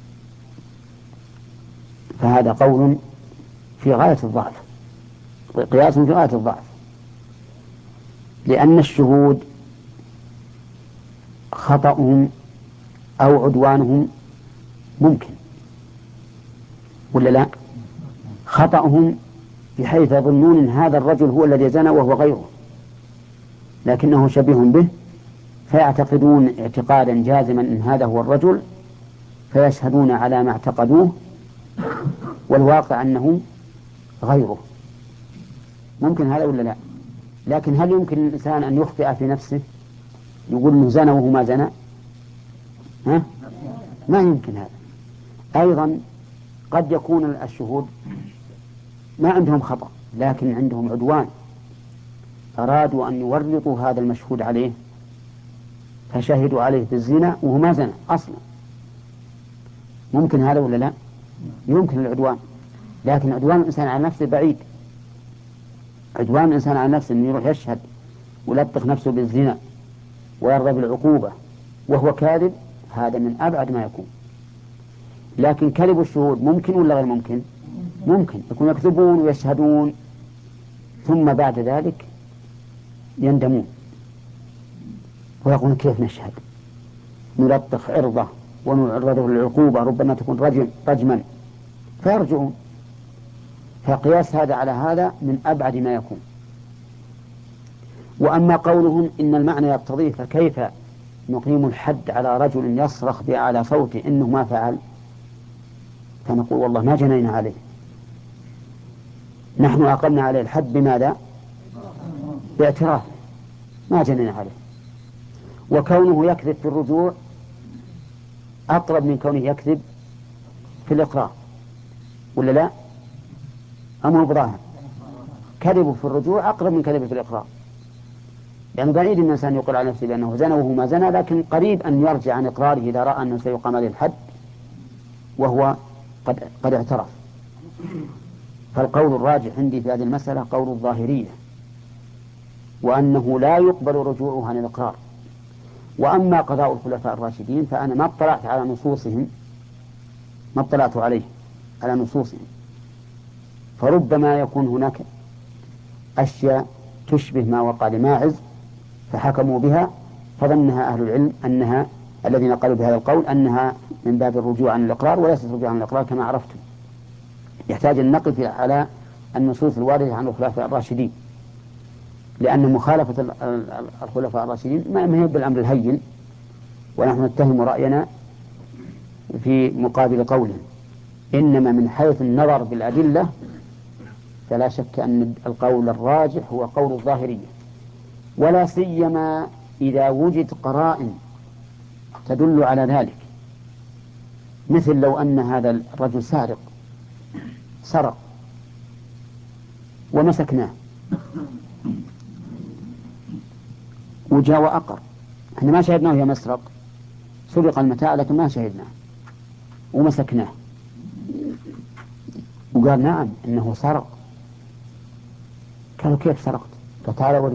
فهذا قول في غاية الضعف، قياس في غاية الضعف، لأن الشهود خطأهم أو عدوانهم ممكن، ولا لا؟ خطأهم بحيث يظنون أن هذا الرجل هو الذي زنى وهو غيره، لكنه شبيه به، فيعتقدون اعتقادا جازما أن هذا هو الرجل، فيشهدون على ما اعتقدوه والواقع أنه غيره. ممكن هذا ولا لا؟ لكن هل يمكن الإنسان أن يخطئ في نفسه يقول أنه زنى وهو ما زنى؟ ها؟ ما يمكن هذا. أيضا قد يكون الشهود ما عندهم خطأ لكن عندهم عدوان، أرادوا أن يورطوا هذا المشهود عليه فشهدوا عليه بالزنا وهو ما زنى أصلا. ممكن هذا ولا لا؟ يمكن العدوان، لكن عدوان الإنسان على نفسه بعيد. عدوان الإنسان على نفسه أن يروح يشهد ويلطخ نفسه بالزنا ويرضى بالعقوبة وهو كاذب، هذا من أبعد ما يكون. لكن كذب الشهود ممكن ولا غير ممكن؟ ممكن يكون يكذبون ويشهدون ثم بعد ذلك يندمون ويقولون كيف نشهد، نلطخ عرضه ونعرضه للعقوبة، ربما تكون رجم رجما، فيرجعون. فقياس هذا على هذا من أبعد ما يكون. وأما قولهم إن المعنى يقتضيه، فكيف نقيم الحد على رجل يصرخ بأعلى صوته إنه ما فعل، فنقول والله ما جنينا عليه، نحن أقمنا عليه الحد بماذا؟ باعتراف، ما جنينا عليه. وكونه يكذب في الرجوع أقرب من كونه يكذب في الإقرار، ولا لا؟ أمر بظاهر، كذبه في الرجوع أقرب من كذبه في الإقرار، يعني بعيد أن الإنسان يقول على نفسه بأنه زنى وهو ما زنى، لكن قريب أن يرجع عن إقراره إذا رأى أنه سيقام عليه الحد وهو قد, قد اعترف. فالقول الراجح عندي في هذه المسألة قول الظاهرية، وأنه لا يقبل رجوعه عن الإقرار. وأما قضاء الخلفاء الراشدين فأنا ما اطلعت على نصوصهم، ما اطلعت عليه على نصوصهم، فربما يكون هناك أشياء تشبه ما وقع لماعز فحكموا بها، فظنها أهل العلم أنها الذين قالوا بهذا القول أنها من باب الرجوع عن الإقرار وليست الرجوع عن الإقرار كما عرفتم. يحتاج النقل على النصوص الواردة عن الخلفاء الراشدين، لأن مخالفة الخلفاء الراشدين ما هي بالأمر الهين، ونحن نتهم رأينا في مقابل قولهم. إنما من حيث النظر بالأدلة فلا شك أن القول الراجح هو قول الظاهرية، ولا سيما إذا وجد قرائن تدل على ذلك، مثل لو أن هذا الرجل سارق سرق ومسكناه وجاء وأقر، احنا ما شهدناه يا مسرق، سرق المتاع لكن ما شهدناه ومسكناه، وقال نعم إنه سرق. قالوا كيف سرقت؟ فتعالى وري.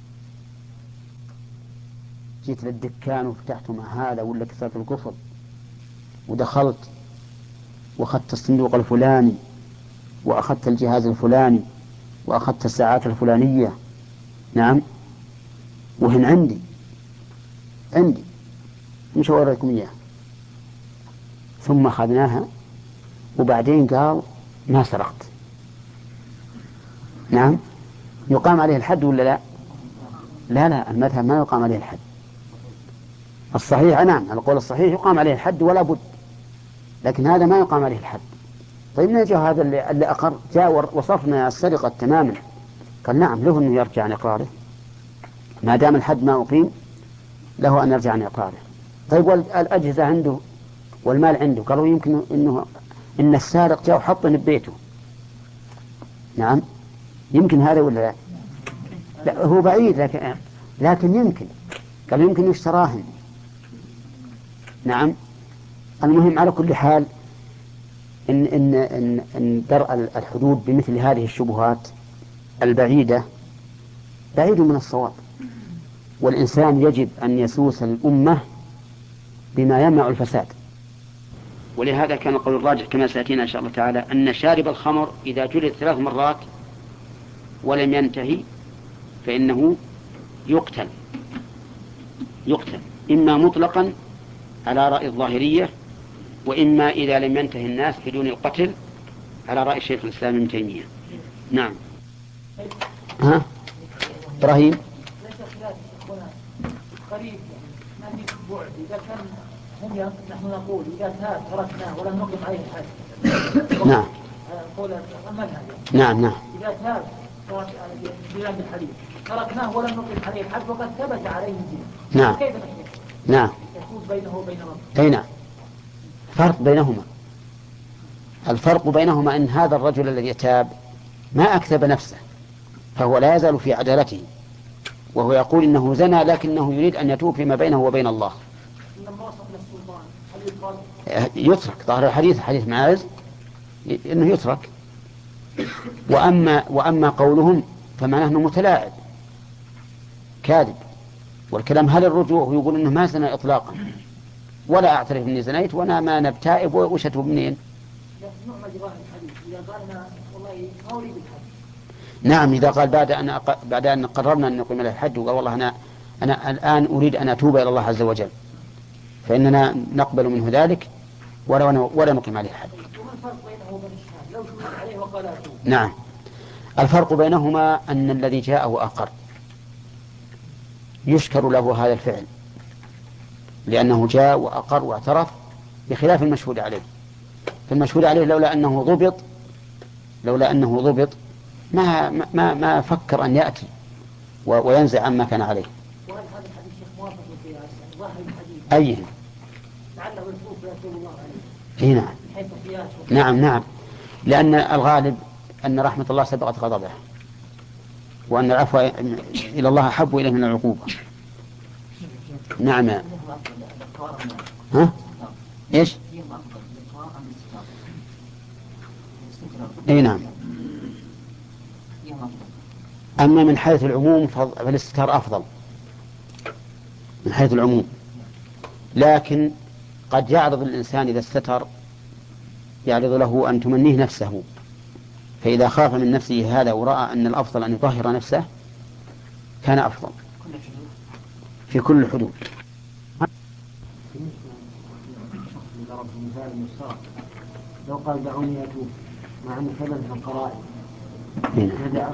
جيت للدكان وفتحت مع هذا ولا كسرت القفل ودخلت وأخذت الصندوق الفلاني وأخذت الجهاز الفلاني وأخذت الساعات الفلانية، نعم، وهن عندي عندي مش أوريكم إياه. ثم أخذناها وبعدين قال ما سرقت، نعم، يقام عليه الحد ولا لا؟ لا لا، المذهب ما يقام عليه الحد. الصحيح نعم، القول الصحيح يقام عليه الحد ولا بد، لكن هذا ما يقام عليه الحد. طيب نجا هذا اللي, اللي أقر جاء وصفنا السرقة تماما، قال نعم له أنه يرجع عن إقراره ما دام الحد ما أقيم، له أن يرجع عن إقراره. طيب والأجهزة عنده والمال عنده، قالوا يمكن إنه إن السارق جاء وحطه ببيته، نعم، يمكن هذا ولا لا؟ لا هو بعيد، لكن لكن يمكن، قال يمكن يشتراهن، نعم. المهم على كل حال إن إن إن, إن درء الحدود بمثل هذه الشبهات البعيدة بعيد من الصواب، والإنسان يجب أن يسوس الأمة بما يمنع الفساد. ولهذا كان القول الراجح كما سيأتينا إن شاء الله تعالى أن شارب الخمر إذا جلد ثلاث مرات ولم ينتهي فإنه يقتل يقتل إما مطلقا على رأي الظاهرية، وإما إذا لم ينتهي الناس بدون القتل على رأي شيخ الإسلام ابن تيمية. نعم. ها إبراهيم قريب ما في بعد. إذا كان هم نحن نقول إذا تاب تركناه ولم نقم عليه الحد. نعم. قول المذهب. نعم نعم. إذا تاب بلاد الحديث تركناه ولم نقم عليه الحد وقد ثبت عليه الزنا. نعم. كيف نحكم؟ نعم. يكون بينه وبين ربه. أي نعم. فرق بينهما. الفرق بينهما أن هذا الرجل الذي تاب ما أكذب نفسه، فهو لا يزال في عدالته، وهو يقول إنه زنى لكنه يريد أن يتوب فيما بينه وبين الله. يترك ظاهر الحديث حديث معاذ إنه يترك. وأما وأما قولهم فمعناه أنه متلاعب كاذب، والكلام هل الرجوع ويقول إنه ما زنى إطلاقا ولا أعترف إني زنيت وأنا ما نبتائب وش أتوب منين؟ نعم، إذا قال بعد أن أق... بعد أن قررنا أن نقيم له الحج وقال والله أنا أنا الآن أريد أن أتوب إلى الله عز وجل، فإننا نقبل منه ذلك ولا ولا نقيم عليه الحج. نعم، الفرق بينهما أن الذي جاء وأقر يشكر له هذا الفعل لأنه جاء وأقر واعترف، بخلاف المشهود عليه. فالمشهود عليه لولا أنه ضبط لولا أنه ضبط ما ما ما فكر أن يأتي وينزع عما كان عليه. وهل هذا الحديث موافق في ظاهر الحديث؟ أيه؟ لعله يفوت رسول الله عليه. نعم. نعم نعم، لأن الغالب أن رحمة الله سبقت غضبه، وأن العفو إلى الله أحب إليه من العقوبة. نعم. ها؟ إيش؟ أي نعم. أما من حيث العموم فالاستتار أفضل من حيث العموم، لكن قد يعرض الإنسان إذا استتر يعرض له أن تمنيه نفسه، فإذا خاف من نفسه هذا ورأى أن الأفضل أن يطهر نفسه كان أفضل في كل الحدود. لو قال دعوني أتوب مع أن ثبت في القرائن هنا.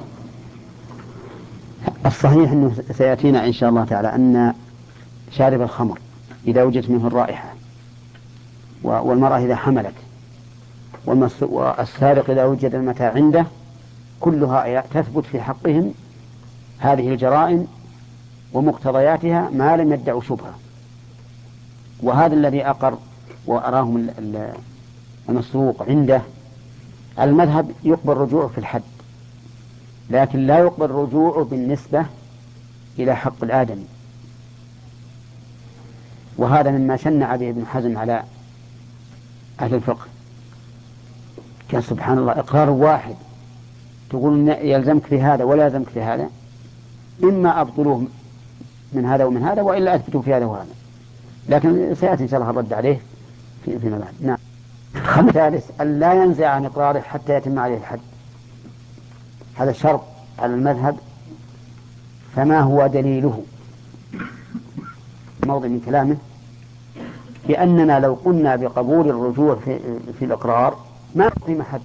الصحيح أنه سيأتينا إن شاء الله تعالى أن شارب الخمر إذا وجدت منه الرائحة، والمرأة إذا حملت، والسارق إذا وجد المتاع عنده، كلها تثبت في حقهم هذه الجرائم ومقتضياتها ما لم يدعوا شبهة. وهذا الذي أقر وأراهم المسروق عنده المذهب يقبل رجوعه في الحد، لكن لا يقبل رجوعه بالنسبة إلى حق الآدمي. وهذا مما شنع به ابن حزم على أهل الفقه. كان سبحان الله إقرار واحد تقول يلزمك في هذا ولا يلزمك في هذا، إما أبطلوه من هذا ومن هذا وإلا أثبتوا في هذا وهذا، لكن سيأتي إن شاء الله الرد عليه في فيما بعد. نعم. خمس ثالث أن لا ينزع عن إقراره حتى يتم عليه الحد، هذا شرط على المذهب. فما هو دليله؟ موضع من كلامه بأننا لو قلنا بقبول الرجوع في, في الإقرار ما نقيم حد،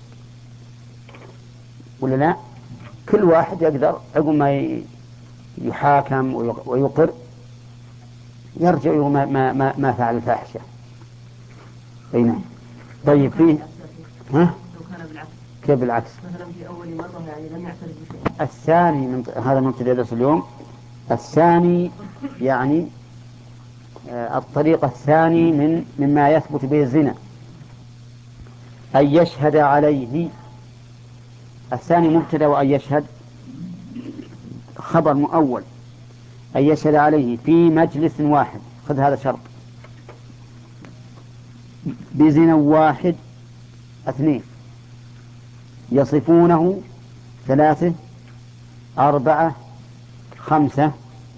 ولا لا؟ كل واحد يقدر عقب ما يحاكم ويقر يرجع ما, ما, ما, ما فعل الفاحشة. أين؟ طيب فيه ها؟ كيف بالعكس؟ مثلا في أول مرة يعني لم يعترف بشيء. الثاني من هذا مبتدأ درس اليوم. الثاني يعني آه الطريق الثاني من مما يثبت به الزنا أن يشهد عليه. الثاني مبتدأ وأن يشهد خبر مؤول. أن يشهد عليه في مجلس واحد، خذ هذا شرط، بزنا واحد اثنين يصفونه ثلاثة أربعة خمسة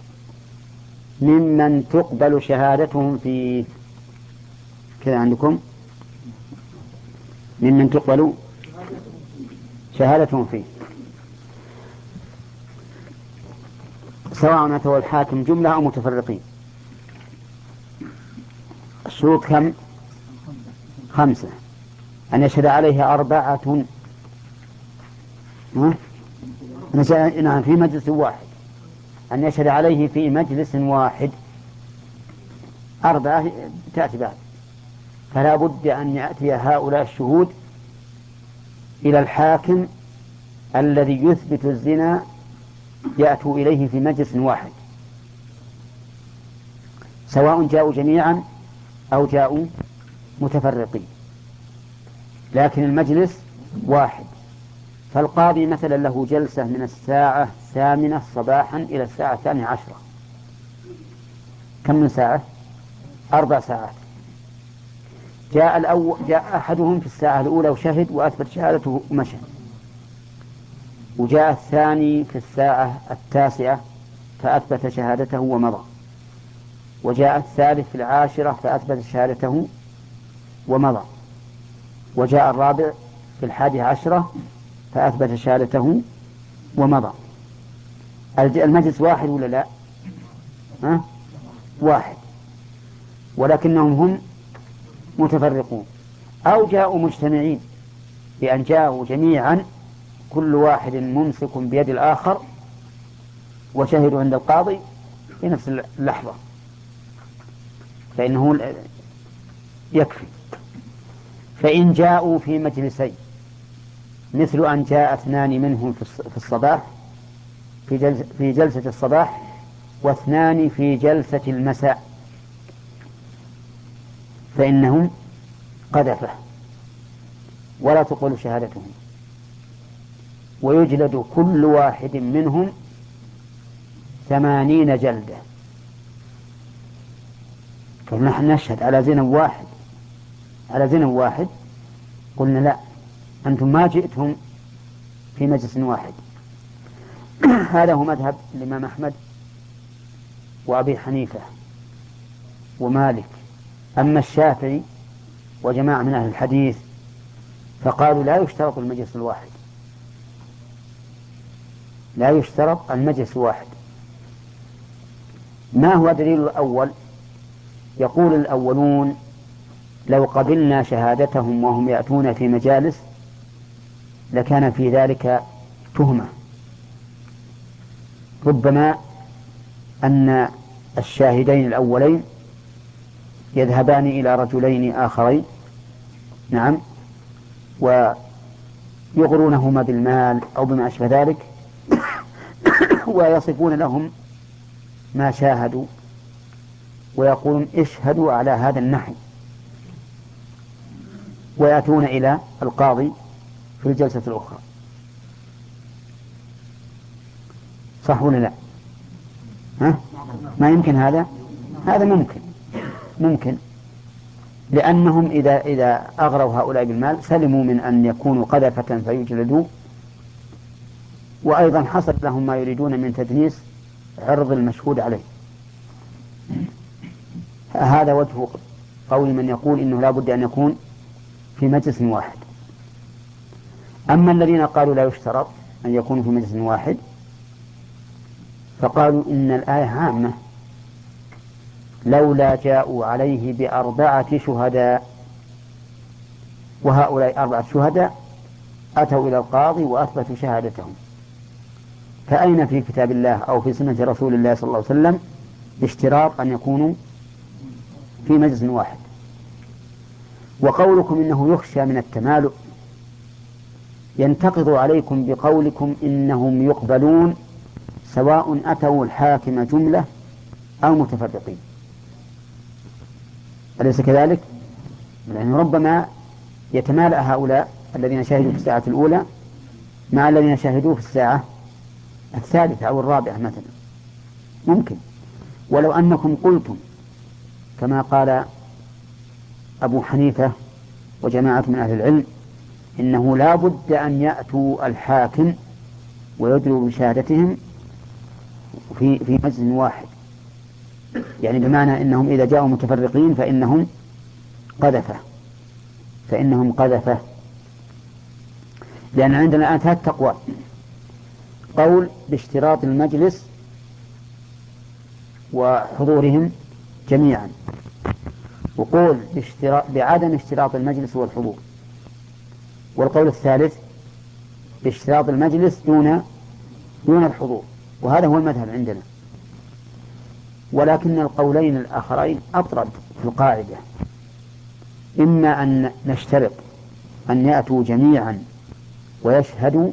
ممن تقبل شهادتهم فيه. كذا عندكم ممن تقبل شهادتهم فيه، سواء أتوا الحاكم جملة أو متفرقين. الشروط كم؟ خمسة. أن يشهد عليه أربعة، نعم، في مجلس واحد. أن يشهد عليه في مجلس واحد. أربعة تأتي بعد، فلا بد أن يأتي هؤلاء الشهود إلى الحاكم الذي يثبت الزنا، يأتوا إليه في مجلس واحد، سواء جاءوا جميعا أو جاءوا متفرقين، لكن المجلس واحد. فالقاضي مثلا له جلسة من الساعة الثامنة صباحا إلى الساعة الثانية عشرة، كم من ساعة؟ أربع ساعات. جاء الأول جاء أحدهم في الساعة الأولى وشهد وأثبت شهادته ومشى، وجاء الثاني في الساعة التاسعة فأثبت شهادته ومضى، وجاء الثالث في العاشرة فأثبت شهادته ومضى، وجاء الرابع في الحادية عشرة فأثبت شهادته ومضى. المجلس واحد ولا لا؟ ها؟ واحد، ولكنهم هم متفرقون، أو جاءوا مجتمعين بأن جاءوا جميعا كل واحد ممسك بيد الآخر وشهدوا عند القاضي في نفس اللحظة، فإنه يكفي. فإن جاءوا في مجلسين، مثل أن جاء اثنان منهم في الصباح في جلسة, في جلسة الصباح واثنان في جلسة المساء، فإنهم قذفه ولا تقبل شهادتهم، ويجلد كل واحد منهم ثمانين جلدة. فنحن نشهد على زنا واحد على زنا واحد قلنا لا، أنتم ما جئتم في مجلس واحد. هذا هو مذهب الإمام أحمد وأبي حنيفة ومالك. أما الشافعي وجماعة من أهل الحديث فقالوا لا يشترط المجلس الواحد، لا يشترط المجلس الواحد. ما هو دليل الأول؟ يقول الأولون لو قبلنا شهادتهم وهم يأتون في مجالس لكان في ذلك تهمة، ربما أن الشاهدين الأولين يذهبان إلى رجلين آخرين، نعم، ويغرونهما بالمال أو بما أشبه ذلك ويصفون لهم ما شاهدوا ويقولون اشهدوا على هذا النحو، ويأتون إلى القاضي في الجلسة الأخرى. صح ولا لا؟ ها؟ ما يمكن هذا؟ هذا ممكن ممكن لأنهم إذا إذا أغروا هؤلاء بالمال سلموا من أن يكونوا قذفة فيجلدوا، وأيضا حصل لهم ما يريدون من تدنيس عرض المشهود عليه. هذا وجه قول من يقول إنه لا بد أن يكون في مجلس واحد. أما الذين قالوا لا يشترط أن يكونوا في مجلس واحد فقالوا إن الآية عامة، لولا جاءوا عليه بأربعة شهداء، وهؤلاء أربعة شهداء أتوا إلى القاضي وأثبتوا شهادتهم، فأين في كتاب الله أو في سنة رسول الله صلى الله عليه وسلم اشتراط أن يكونوا في مجلس واحد؟ وقولكم إنه يخشى من التمالؤ ينتقض عليكم بقولكم إنهم يقبلون سواء أتوا الحاكم جملة أو متفرقين، أليس كذلك؟ لأن ربما يتمالأ هؤلاء الذين شاهدوا في الساعة الأولى مع الذين شاهدوا في الساعة الثالثة أو الرابعة مثلا، ممكن. ولو أنكم قلتم كما قال أبو حنيفة وجماعة من أهل العلم إنه لا بد أن يأتوا الحاكم ويدلوا بشهادتهم في في مجلس واحد، يعني بمعنى إنهم إذا جاءوا متفرقين فإنهم قذفة فإنهم قذفة لأن عندنا الآن ثلاث أقوال: قول باشتراط المجلس وحضورهم جميعا، وقول بعدم اشتراط المجلس والحضور، والقول الثالث باشتراط المجلس دون دون الحضور، وهذا هو المذهب عندنا. ولكن القولين الآخرين أطرد في القاعدة، إما أن نشترط أن يأتوا جميعا ويشهدوا،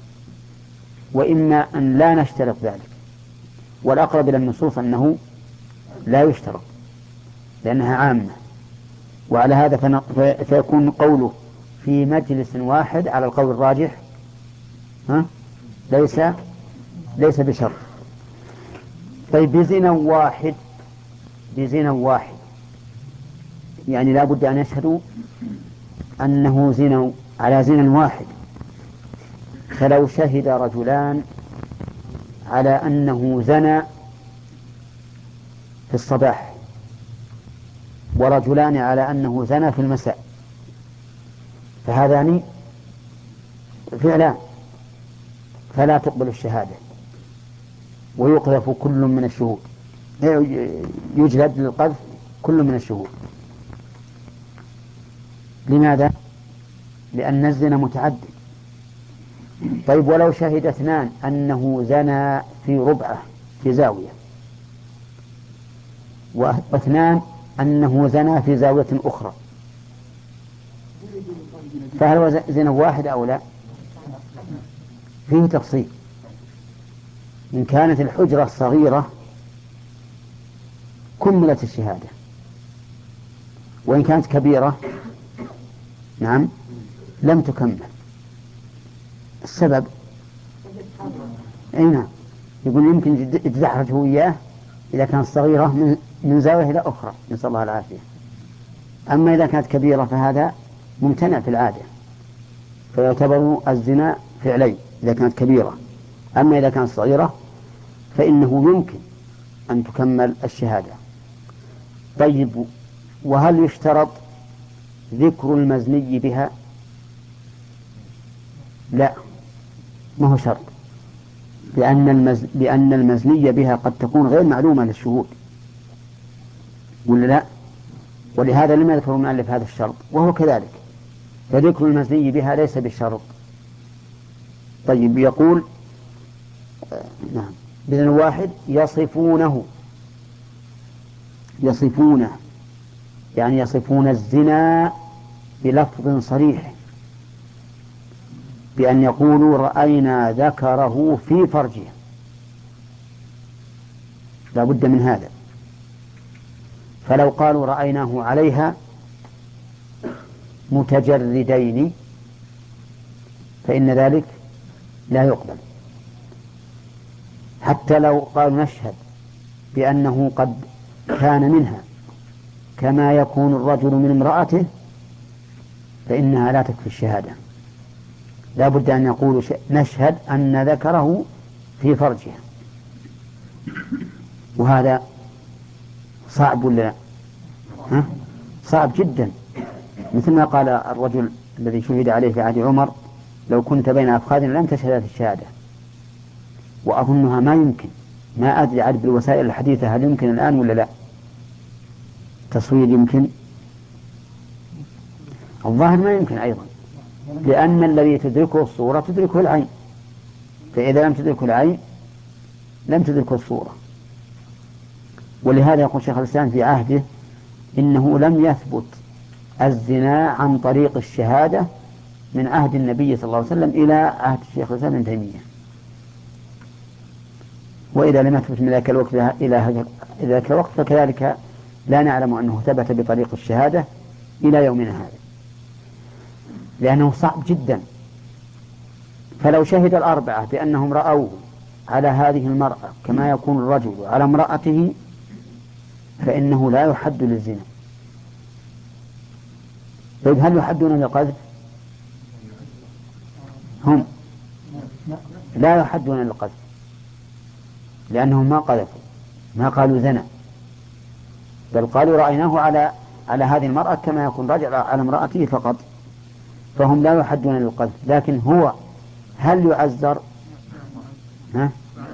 وإما أن لا نشترط ذلك، والأقرب إلى النصوص أنه لا يشترط لأنها عامة. وعلى هذا فيكون قوله في مجلس واحد على القول الراجح ها ليس ليس بشرط. طيب بزنا واحد بزنا واحد يعني لا بد أن يشهدوا أنه زنا على زنا واحد، فلو شهد رجلان على أنه زنى في الصباح ورجلان على أنه زنى في المساء فهذان فعلان، فلا تقبل الشهادة ويقذف كل من الشهود، يجلد للقذف كل من الشهود. لماذا؟ لأن الزنا متعدد. طيب ولو شهد اثنان أنه زنى في ربعة في زاوية، واثنان أنه زنى في زاوية أخرى، فهل هو زنا واحد أو لا؟ فيه تفصيل. إن كانت الحجرة صغيرة كملت الشهادة، وإن كانت كبيرة نعم لم تكمل. السبب أين يقول يمكن يتدحرج هو إياه إذا كانت صغيرة من, من زاوية إلى أخرى، نسأل الله العافية. أما إذا كانت كبيرة فهذا ممتنع في العادة، فيعتبر الزنا فعلي إذا كانت كبيرة. أما إذا كانت صغيرة فإنه يمكن أن تكمل الشهادة. طيب، وهل يشترط ذكر المزني بها؟ لا، ما هو شرط، لأن, المز... لأن المزني بها قد تكون غير معلومة للشهود، ولا لا؟ ولهذا لم يذكر المؤلف هذا الشرط، وهو كذلك، فذكر المزني بها ليس بالشرط. طيب، يقول آه نعم بإذن واحد يصفونه يصفونه يعني يصفون الزنا بلفظ صريح، بأن يقولوا رأينا ذكره في فرجها، لا بد من هذا. فلو قالوا رأيناه عليها متجردين فإن ذلك لا يقبل، حتى لو قالوا نشهد بأنه قد كان منها كما يكون الرجل من امرأته فإنها لا تكفي الشهادة، لا بد أن يقولوا نشهد أن ذكره في فرجها، وهذا صعب ولا ها؟ صعب جدا، مثل ما قال الرجل الذي شهد عليه في عهد عمر لو كنت بين أفخاذنا لم تشهد الشهادة، وأظنها ما يمكن، ما أدري عاد بالوسائل الحديثة هل يمكن الآن ولا لا تصوير؟ يمكن، الظاهر ما يمكن أيضا، لأن الذي تدركه الصورة تدركه العين، فإذا لم تدركه العين لم تدركه الصورة. ولهذا يقول شيخ الإسلام في عهده إنه لم يثبت الزنا عن طريق الشهادة من عهد النبي صلى الله عليه وسلم إلى عهد الشيخ الإسلام ابن تيمية، وإذا لم يثبت من ذاك الوقت إلى ذاك الوقت فكذلك لا نعلم أنه ثبت بطريق الشهادة إلى يومنا هذا، لأنه صعب جدا. فلو شهد الأربعة بأنهم رأوه على هذه المرأة كما يكون الرجل على امرأته فإنه لا يحد للزنا. طيب، هل يحدون للقذف؟ هم لا يحدون للقذف، لأنهم ما قذفوا، ما قالوا زنا، بل قالوا رأيناه على على هذه المرأة كما يكون رجل على امرأته فقط، فهم لا يحدون للقذف. لكن هو هل يعزر؟ ها؟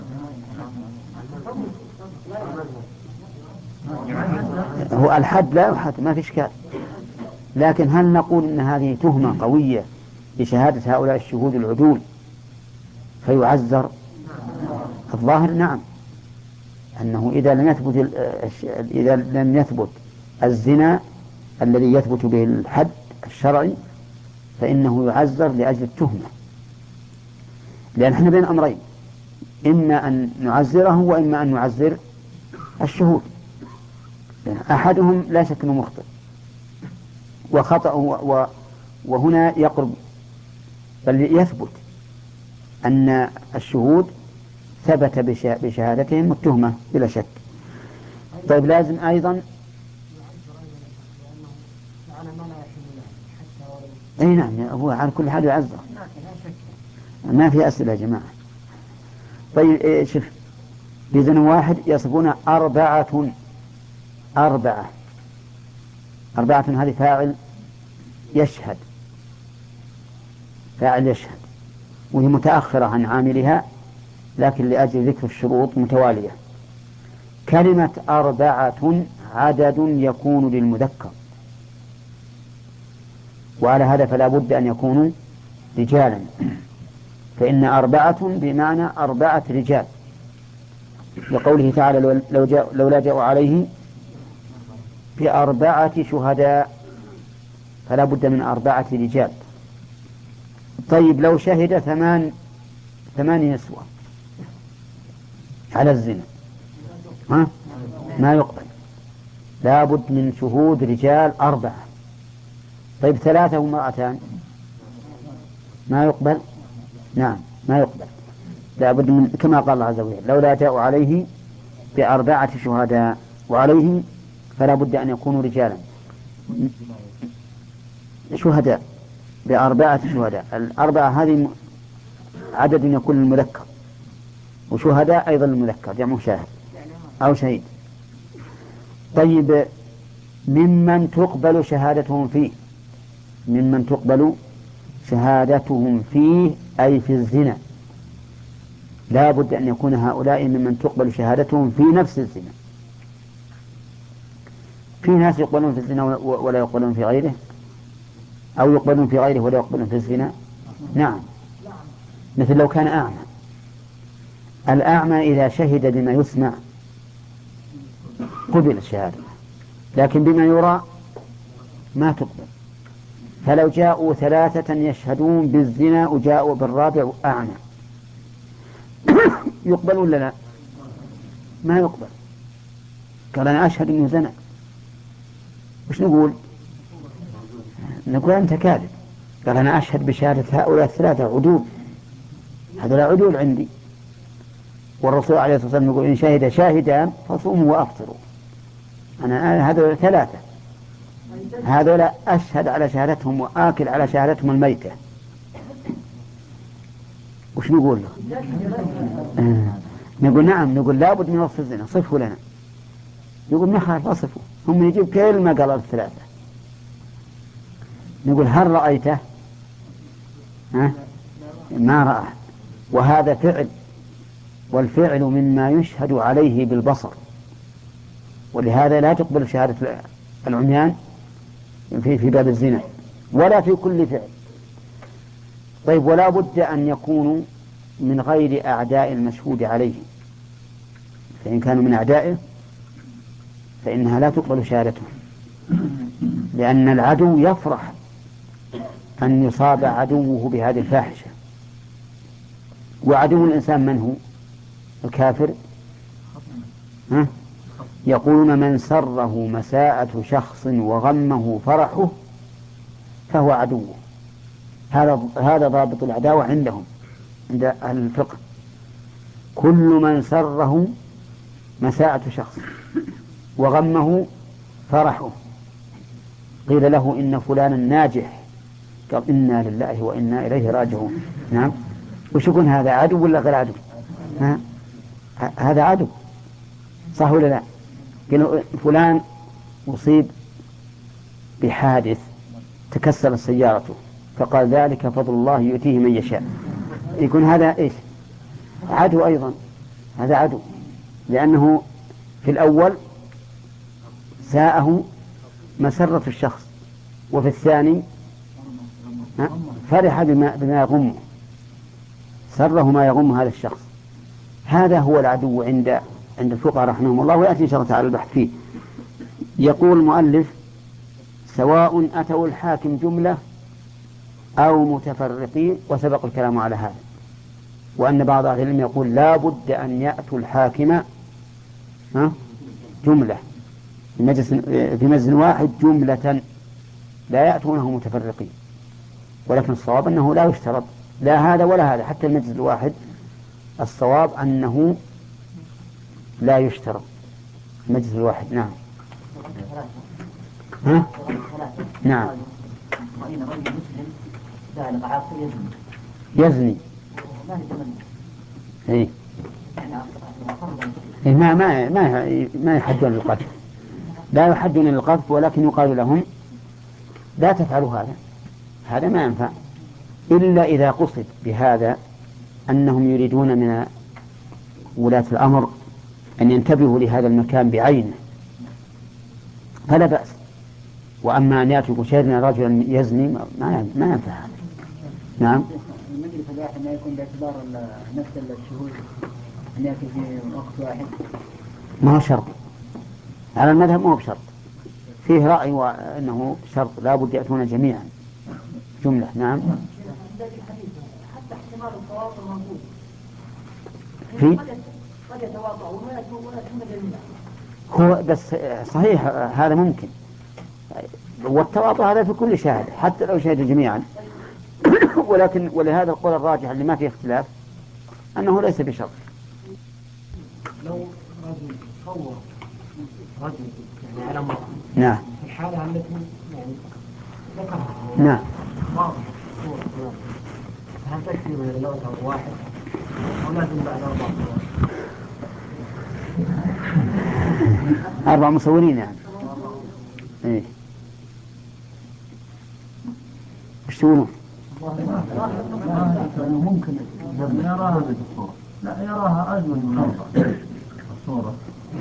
هو الحد لا يحد، ما في إشكال، لكن هل نقول إن هذه تهمة قوية بشهادة هؤلاء الشهود العدول فيعزر؟ الظاهر نعم، أنه إذا لم يثبت إذا لم يثبت الزنا الذي يثبت به الحد الشرعي فإنه يعزر لأجل التهمة، لأن احنا بين أمرين، إما أن نعزره وإما أن نعزر الشهود، أحدهم لا شك أنه مخطئ وخطأ، وهنا يقرب بل يثبت أن الشهود ثبت بشهادتهم التهمة بلا شك. طيب، لازم أيضا أي نعم، هو على كل حال يعزر، ما في أسئلة يا جماعة. طيب، شوف بإذن واحد يصفون أربعة أربعة أربعة هذه فاعل يشهد، فاعل يشهد، وهي متأخرة عن عاملها لكن لأجل ذكر الشروط متوالية. كلمة أربعة عدد يكون للمذكر، وعلى هذا فلا بد أن يكونوا رجالا، فإن أربعة بمعنى أربعة رجال، لقوله تعالى لو جاء لولا جاءوا عليه بأربعة شهداء، فلا بد من أربعة رجال. طيب، لو شهد ثمان ثمان نسوة على الزنا ها؟ ما يقبل، لا بد من شهود رجال أربعة. طيب، ثلاثة وامرأتان ما يقبل، نعم ما يقبل، لا بد من كما قال الله عز وجل لولا جاءوا عليه بأربعة شهداء، وعليه فلا بد أن يكونوا رجالا شهداء بأربعة شهداء. الأربعة هذه عدد يكون المذكر، وشهداء أيضا المذكر جمع شاهد أو شهيد. طيب، ممن تقبل شهادتهم فيه، ممن تقبل شهادتهم فيه أي في الزنا، لا بد أن يكون هؤلاء ممن تقبل شهادتهم في نفس الزنا. في ناس يقبلون في الزنا ولا يقبلون في غيره، أو يقبلون في غيره ولا يقبلون في الزنا. نعم، مثل لو كان أعمى، الأعمى إذا شهد بما يسمع قبل الشهادة، لكن بما يرى ما تقبل. فلو جاءوا ثلاثة يشهدون بالزنا وجاءوا بالرابع أعمى يقبل ولا لا؟ ما يقبل. قال أنا أشهد أنه زنا، وش نقول؟ نقول أنت كاذب. قال أنا أشهد بشهادة هؤلاء الثلاثة عدول، هذا لا عدول عندي. والرسول عليه الصلاة والسلام يقول إن شهد شاهدان فصوموا وأفطروا. أنا هذول ثلاثة، هذول أشهد على شهادتهم وآكل على شهادتهم الميتة. وش نقول له؟ آه. نقول نعم، نقول لابد من وصف الزنا، صفه لنا. يقول ما خالف أصفه، هم يجيب كلمة قال الثلاثة. نقول هل رأيته؟ ها؟ ما رأى. وهذا فعل، والفعل مما يشهد عليه بالبصر، ولهذا لا تقبل شهادة العميان في في باب الزنا ولا في كل فعل. طيب، ولا بد أن يكونوا من غير أعداء المشهود عليه، فإن كانوا من أعدائه فإنها لا تقبل شهادتهم، لأن العدو يفرح أن يصاب عدوه بهذه الفاحشة. وعدو الإنسان من هو؟ الكافر. ها؟ يقولون من سره مساءة شخص وغمه فرحه فهو عدوه. هذا هذا ضابط العداوة عندهم عند أهل الفقه. كل من سره مساءة شخص وغمه فرحه قيل له إن فلانا ناجح، قال إنا لله وإنا إليه راجعون. نعم، وش يكون هذا؟ عدو ولا غير عدو؟ ها؟ هذا عدو، صح ولا لا؟ قالوا فلان أصيب بحادث تكسرت سيارته، فقال ذلك فضل الله يؤتيه من يشاء. يكون هذا إيش؟ عدو أيضا. هذا عدو، لأنه في الأول ساءه مسرة الشخص، وفي الثاني فرح بما, بما يغمه، سره ما يغم هذا الشخص. هذا هو العدو عند عند الفقهاء رحمهم الله، ويأتي إن شاء الله تعالى البحث فيه. يقول المؤلف سواء أتوا الحاكم جملة أو متفرقين، وسبق الكلام على هذا، وأن بعض أهل العلم يقول لا بد أن يأتوا الحاكم جملة في مجلس في مجلس واحد جملة، لا يأتونه متفرقين. ولكن الصواب أنه لا يشترط لا هذا ولا هذا، حتى المجلس الواحد الصواب أنه لا يشترط المجلس الواحد. نعم. ها؟ نعم. يزني. إيه. إيه ما ما ما ما يحدون القذف، لا يحدون القذف، ولكن يقال لهم لا تفعلوا هذا، هذا ما ينفع، إلا إذا قصد بهذا أنهم يريدون من ولاة الأمر أن ينتبهوا لهذا المكان بعينه فلا بأس. وأما أن يأتوا شهدنا رجلا يزني ما ما ينفع هذا. نعم. المجلس الواحد ما يكون باعتبار نفس الشهود أن يأتي في وقت واحد، ما هو شرط على المذهب، ما هو بشرط. فيه رأي وأنه شرط لا بد يأتون جميعا جملة. نعم. حتى احتمال الصواب موجود في قد يتواطؤون ويأتون جميعا. هو بس صحيح هذا ممكن، والتواطؤ هذا في كل شاهد حتى لو شهدوا جميعا. ولكن ولهذا القول الراجح اللي ما فيه اختلاف أنه ليس بشرط. لو رجل صور رجل يعني على امرأة، نعم، في الحالة التي يعني ذكرها نعم، واضح صورة هل تكفي من اللوثة واحد ولازم بعد أربع أربع مصورين يعني. إيه. وش تقولون؟ ممكن يراها بالصورة. لا يراها أجمل من أربع الصورة.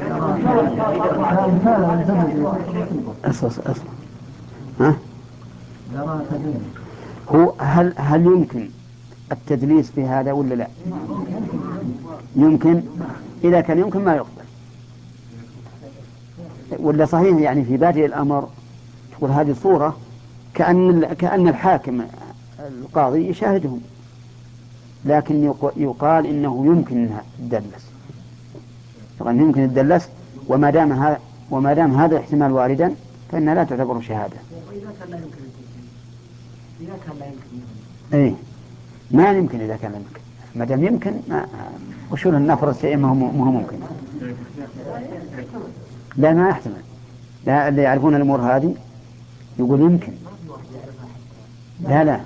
أصلا أصلا ها؟ يراها كبيرة. هو هل هل يمكن التدليس في هذا ولا لا؟ يمكن. إذا كان يمكن ما يقبل. ولا صحيح يعني في بادئ الأمر تقول هذه صورة كأن كأن الحاكم القاضي يشاهدهم، لكن يقال إنه يمكن أنها تدلس، طبعا يمكن تدلس، وما دام هذا وما دام هذا الاحتمال واردا فإنها لا تعتبر شهادة. وإذا كان لا يمكن إذا كان لا يمكن إيه ما يمكن. إذا كان يمكن ما دام يمكن ما وشو النفر شيء ما هو ما هو ممكن. لا ما يحتمل. لا اللي يعرفون الأمور هذه يقول يمكن. لا لا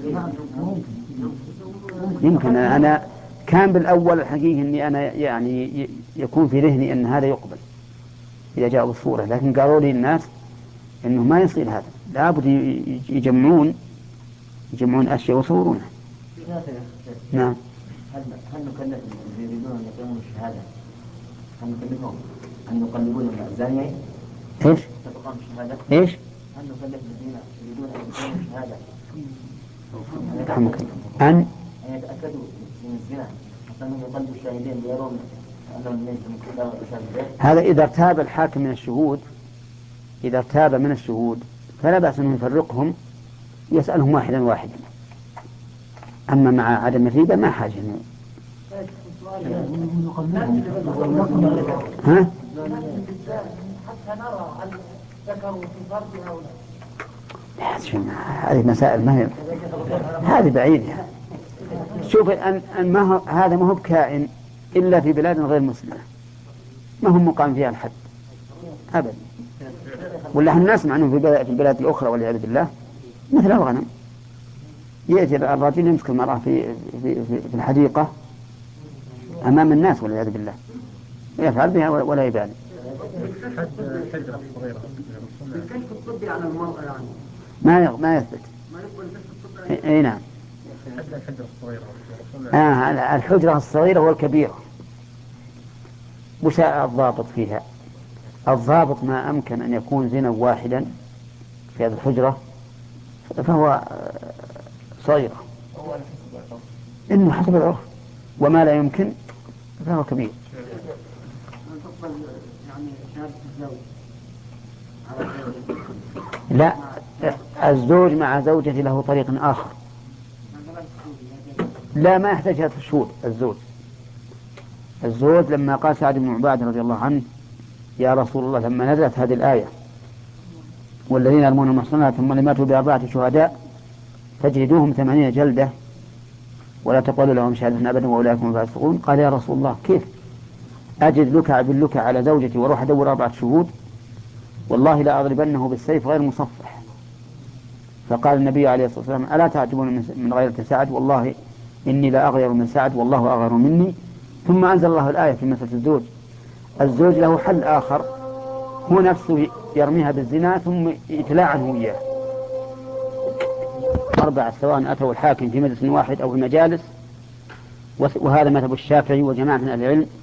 يمكن. أنا كان بالأول الحقيقة إني أنا يعني يكون في ذهني أن هذا يقبل إذا جاء بالصورة، لكن قالوا لي الناس إنه ما يصير هذا، لابد يجمعون يجمعون أشياء ويصورونها. نعم. هل هل نكلف يريدون أن يقيمون الشهادة؟ هل نكلفهم أن يقلبون الزانية؟ إيش؟ تقام الشهادة؟ إيش؟ هل نكلف الذين يريدون أن يقيموا الشهادة؟ رحمك الله. أن أن يتأكدوا من الزنا حتى أنهم يقلبوا الشاهدين ليرون أنهم ليسوا من كل شاهدين. هذا إذا ارتاب الحاكم من الشهود، إذا ارتاب من الشهود فلا بأس أن يفرقهم يسألهم واحدا واحدا. أما مع عدم الريبة ما حاجة. ها؟ حتى نرى هل ذكروا في فرضها أو لا. هذه مسائل ما هي هذه بعيدة. شوف أن أن ما هو هذا ما هو بكائن إلا في بلاد غير مسلمة، ما هم مقام فيها الحد أبدا. ولا احنا نسمع عنه في البلاد الأخرى والعياذ بالله مثل الغنم، يأتي الرجل يمسك المرأة في في في الحديقة أمام الناس والعياذ بالله ويفعل بها ولا يبالي. الحجرة الصغيرة الكشف الطبي على المرأة يعني ما ما يثبت. ما يقبل الكشف الطبي. اي نعم. الحجرة الصغيرة. آه الحجرة الصغيرة والكبيرة. وش الضابط فيها؟ الضابط ما أمكن أن يكون زنا واحدا في هذه الحجرة فهو صغيرة، إنه حسب العرف، وما لا يمكن فهو كبير. لا الزوج مع زوجته له طريق آخر. لا ما يحتاج هذا الشهود. الزوج الزوج لما قال سعد بن عبادة رضي الله عنه يا رسول الله لما نزلت هذه الآية والذين يرمون المحصنات ثم لم يأتوا بأربعة شهداء فاجلدوهم ثمانين جلدة ولا تقولوا لهم شهادة أبدا وأولئك هم الفاسقون، قال يا رسول الله كيف أجد لك أبلك على زوجتي وأروح أدور أربعة شهود؟ والله لا أضربنه بالسيف غير مصفح. فقال النبي عليه الصلاة والسلام ألا تعجبون من غيرة سعد؟ والله إني لا أغير من سعد والله أغير مني. ثم أنزل الله الآية في مسألة الزوج. الزوج له حل آخر، هو نفسه يرميها بالزنا ثم يتلاعنه إياه أربعة سواء أتوا الحاكم في مجلس واحد أو في مجالس، وهذا مذهب الشافعي وجماعة من أهل العلم،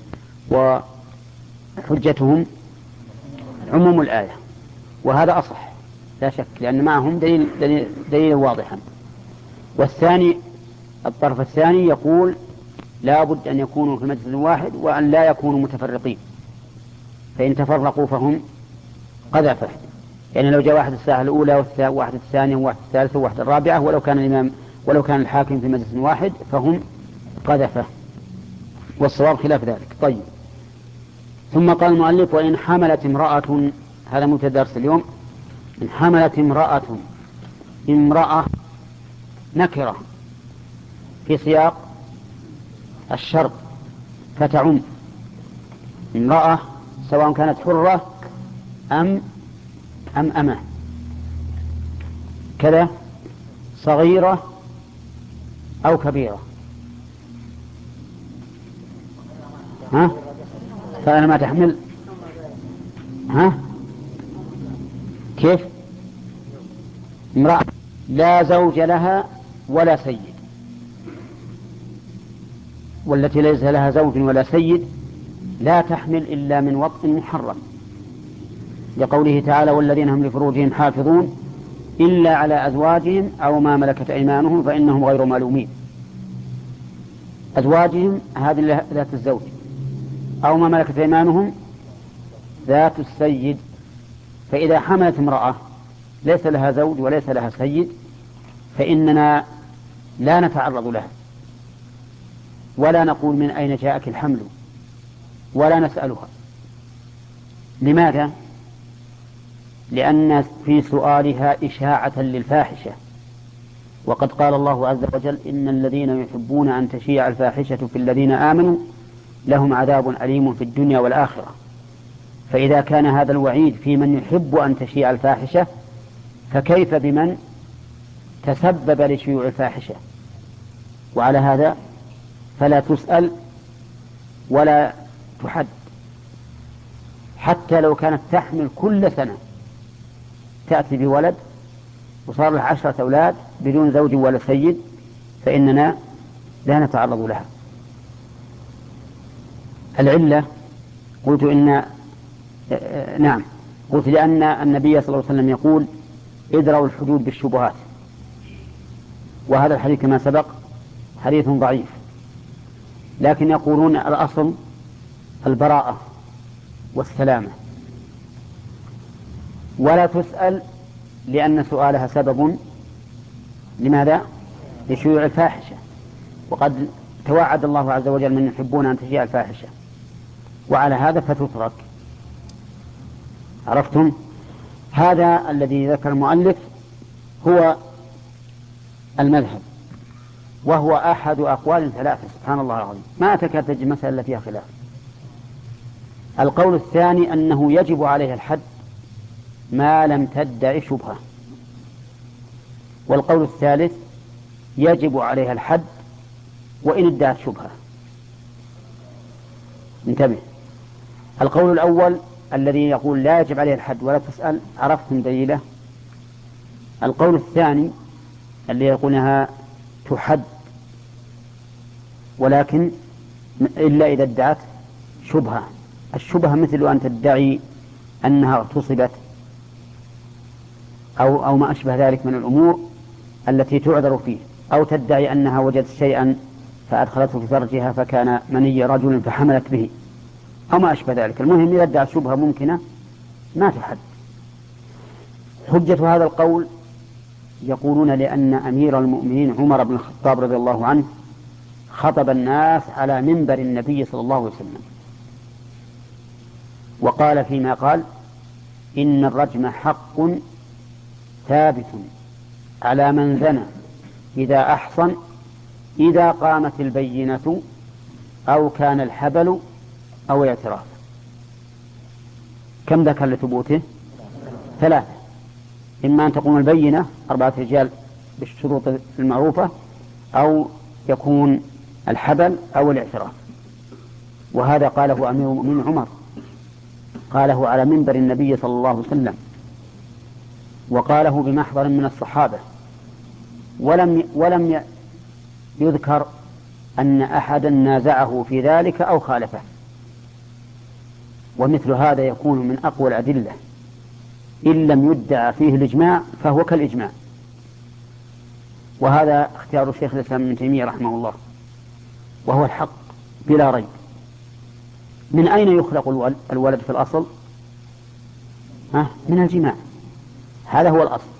وحجتهم عموم الآية، وهذا أصح لا شك لأن معهم دليل, دليل, دليل واضحا. والثاني الطرف الثاني يقول لا بد أن يكونوا في مجلس واحد وأن لا يكونوا متفرقين، فإن تفرقوا فهم قذفة. يعني لو جاء واحد الساعة الأولى وواحد الثانية وواحد الثالثة وواحد الرابعة ولو كان الإمام ولو كان الحاكم في مجلس واحد فهم قذفة، والصواب خلاف ذلك. طيب ثم قال المؤلف وإن حملت امرأة، هذا مبتدأ درس اليوم، إن حملت امرأة امرأة نكرة في سياق الشرط فتعم امرأة سواء كانت حرة أم أم أمة كذا صغيرة أو كبيرة. ها فأنا ما تحمل ها كيف امرأة لا زوج لها ولا سيد، والتي ليس لها زوج ولا سيد لا تحمل إلا من وطء محرم، لقوله تعالى والذين هم لفروجهم حافظون إلا على أزواجهم أو ما ملكت أيمانهم فإنهم غير ملومين. أزواجهم هذه ذات الزوج، أو ما ملكت أيمانهم ذات السيد. فإذا حملت امرأة ليس لها زوج وليس لها سيد فإننا لا نتعرض لها ولا نقول من أين جاءك الحمل ولا نسألها. لماذا؟ لأن في سؤالها إشاعة للفاحشة، وقد قال الله عز وجل إن الذين يحبون أن تشيع الفاحشة في الذين آمنوا لهم عذاب أليم في الدنيا والآخرة. فإذا كان هذا الوعيد في من يحب أن تشيع الفاحشة فكيف بمن تسبب لشيوع الفاحشة؟ وعلى هذا فلا تسأل ولا تحد، حتى لو كانت تحمل كل سنة تأتي بولد وصار له عشرة أولاد بدون زوج ولا سيد فإننا لا نتعرض لها. العلة قلت إن نعم قلت لأن النبي صلى الله عليه وسلم يقول ادروا الحدود بالشبهات، وهذا الحديث كما سبق حديث ضعيف، لكن يقولون الأصل البراءة والسلامة، ولا تسأل لأن سؤالها سبب لماذا؟ لشيوع الفاحشة، وقد توعد الله عز وجل من يحبون أن تشيع الفاحشة، وعلى هذا فتترك. عرفتم؟ هذا الذي ذكر المؤلف هو المذهب، وهو أحد أقوال ثلاثة سبحان الله العظيم، ما تكاد تجد مسألة فيها خلاف. القول الثاني أنه يجب عليها الحد ما لم تدع شبهة، والقول الثالث يجب عليها الحد وإن ادعت شبهة. انتبه، القول الأول الذي يقول لا يجب عليها الحد ولا تسأل عرفتم دليله. القول الثاني الذي يقولها تحد ولكن إلا إذا ادعت شبهة. الشبهة مثل أن تدعي أنها اغتصبت أو, أو ما أشبه ذلك من الأمور التي تعذر فيه، أو تدعي أنها وجدت شيئا فأدخلته في فرجها فكان مني رجل فحملت به أو ما أشبه ذلك. المهم إذا ادعت شبهة ممكنة ما تحد. حجة هذا القول يقولون لأن أمير المؤمنين عمر بن الخطاب رضي الله عنه خطب الناس على منبر النبي صلى الله عليه وسلم وقال فيما قال إن الرجم حق ثابت على من زنى إذا أحصن إذا قامت البينة أو كان الحبل أو الاعتراف. كم ذكر لثبوته؟ ثلاثة، إما أن تقوم البينة أربعة رجال بالشروط المعروفة، أو يكون الحبل أو الاعتراف. وهذا قاله أمير المؤمنين عمر، قاله على منبر النبي صلى الله عليه وسلم، وقاله بمحضر من الصحابة، ولم ولم يذكر أن أحدا نازعه في ذلك أو خالفه. ومثل هذا يكون من أقوى الأدلة، إن لم يدعى فيه الإجماع فهو كالإجماع. وهذا اختيار الشيخ الإسلام ابن تيمية رحمه الله، وهو الحق بلا ريب. من أين يخلق الولد في الأصل؟ ها؟ من الجماع، هذا هو الأصل.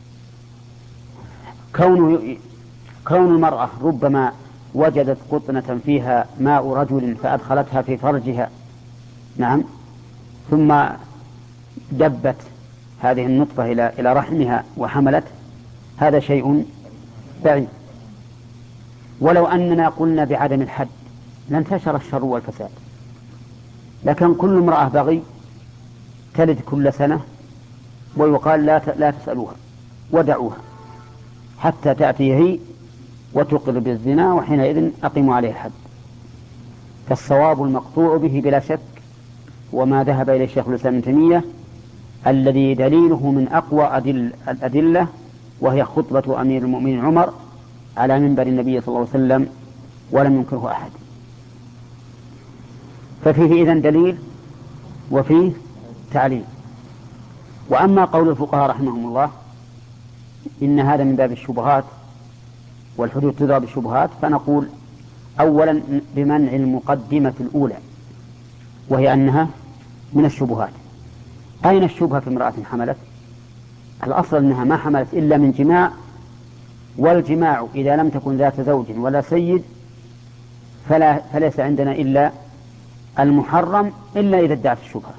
كون كون المرأة ربما وجدت قطنة فيها ماء رجل فأدخلتها في فرجها، نعم، ثم دبت هذه النطفة إلى إلى رحمها وحملت، هذا شيء بعيد. ولو أننا قلنا بعدم الحد لانتشر الشر والفساد، لكن كل امرأة بغي تلد كل سنة ويقال لا لا تسألوها ودعوها حتى تأتي هي وتقر بالزنا، وحينئذ أقيموا عليه الحد. فالصواب المقطوع به بلا شك وما ذهب إليه الشيخ الإسلام ابن تيمية الذي دليله من أقوى أدل الأدلة، وهي خطبة أمير المؤمنين عمر على منبر النبي صلى الله عليه وسلم ولم ينكره أحد. ففيه إذن دليل وفيه تعليل. وأما قول الفقهاء رحمهم الله إن هذا من باب الشبهات والحدود تضرب بالشبهات، فنقول أولا بمنع المقدمة الأولى وهي أنها من الشبهات. أين الشبهة في امرأة حملت؟ الأصل أنها ما حملت إلا من جماع، والجماع إذا لم تكن ذات زوج ولا سيد فلا فليس عندنا إلا المحرم إلا إذا ادعت الشبهة.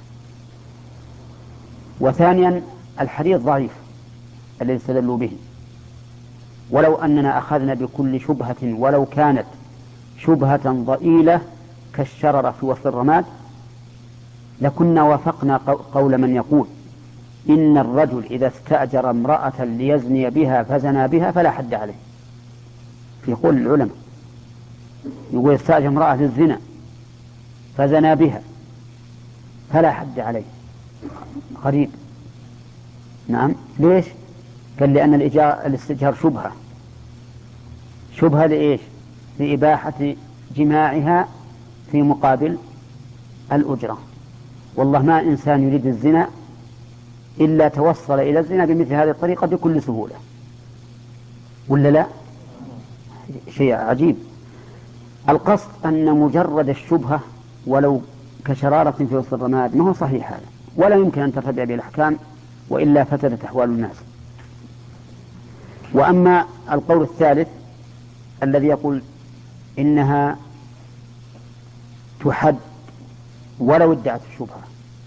وثانيا الحديث ضعيف الذي استدلوا به، ولو أننا أخذنا بكل شبهة ولو كانت شبهة ضئيلة كالشررة في وسط الرماد لكنا وافقنا قول من يقول إن الرجل إذا استأجر امرأة ليزني بها فزنى بها فلا حد عليه. في قول العلماء يقول استأجر امرأة للزنا فزنى بها فلا حد عليه. غريب. نعم. ليش؟ قال لأن الاستئجار شبهة. شبهة لإيش؟ لإباحة جماعها في مقابل الأجرة. والله ما إنسان يريد الزنا إلا توصل إلى الزنا بمثل هذه الطريقة بكل سهولة، ولا لا؟ شيء عجيب. القصد أن مجرد الشبهة ولو كشرارة في وسط الرماد ما هو صحيح هذا، ولا يمكن أن ترتفع به الأحكام وإلا فسدت أحوال الناس. وأما القول الثالث الذي يقول إنها تحد ولو ادعت الشبهة،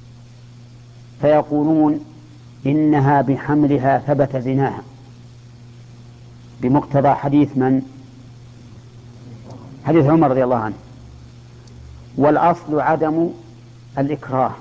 فيقولون إنها بحملها ثبت زناها بمقتضى حديث من؟ حديث عمر رضي الله عنه. والأصل عدم الإكراه،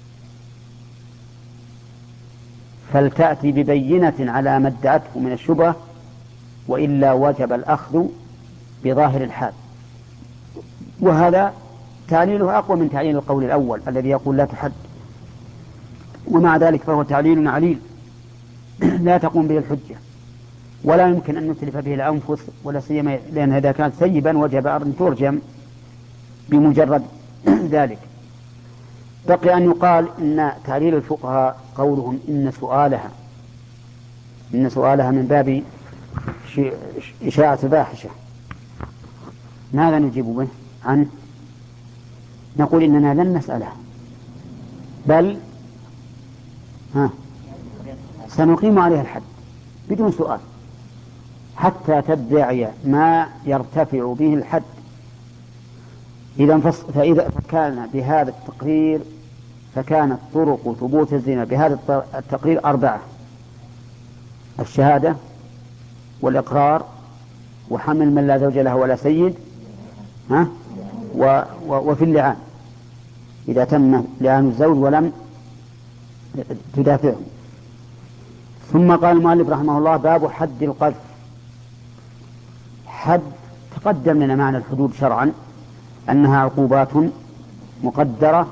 فلتأتي ببينة على ما ادعته من الشبهة وإلا وجب الأخذ بظاهر الحال. وهذا تعليله أقوى من تعليل القول الأول الذي يقول لا تحد، ومع ذلك فهو تعليل عليل لا تقوم به الحجة ولا يمكن أن نتلف به الأنفس، ولا سيما لأن إذا كانت سيبا وجب أن ترجم بمجرد ذلك. بقي أن يقال إن تعليل الفقهاء قولهم إن سؤالها إن سؤالها من باب إشاعة الفاحشة. ماذا نجيب به عنه؟ نقول إننا لن نسألها، بل ها سنقيم عليها الحد بدون سؤال حتى تدعي ما يرتفع به الحد. إذا فإذا كان بهذا التقرير فكانت طرق ثبوت الزنا بهذا التقرير أربعة: الشهادة والإقرار وحمل من لا زوج له ولا سيد ها و و وفي اللعان إذا تم لعان الزوج ولم تدافعه. ثم قال المؤلف رحمه الله: باب حد القذف. حد تقدم لنا معنى الحدود شرعا أنها عقوبات مقدرة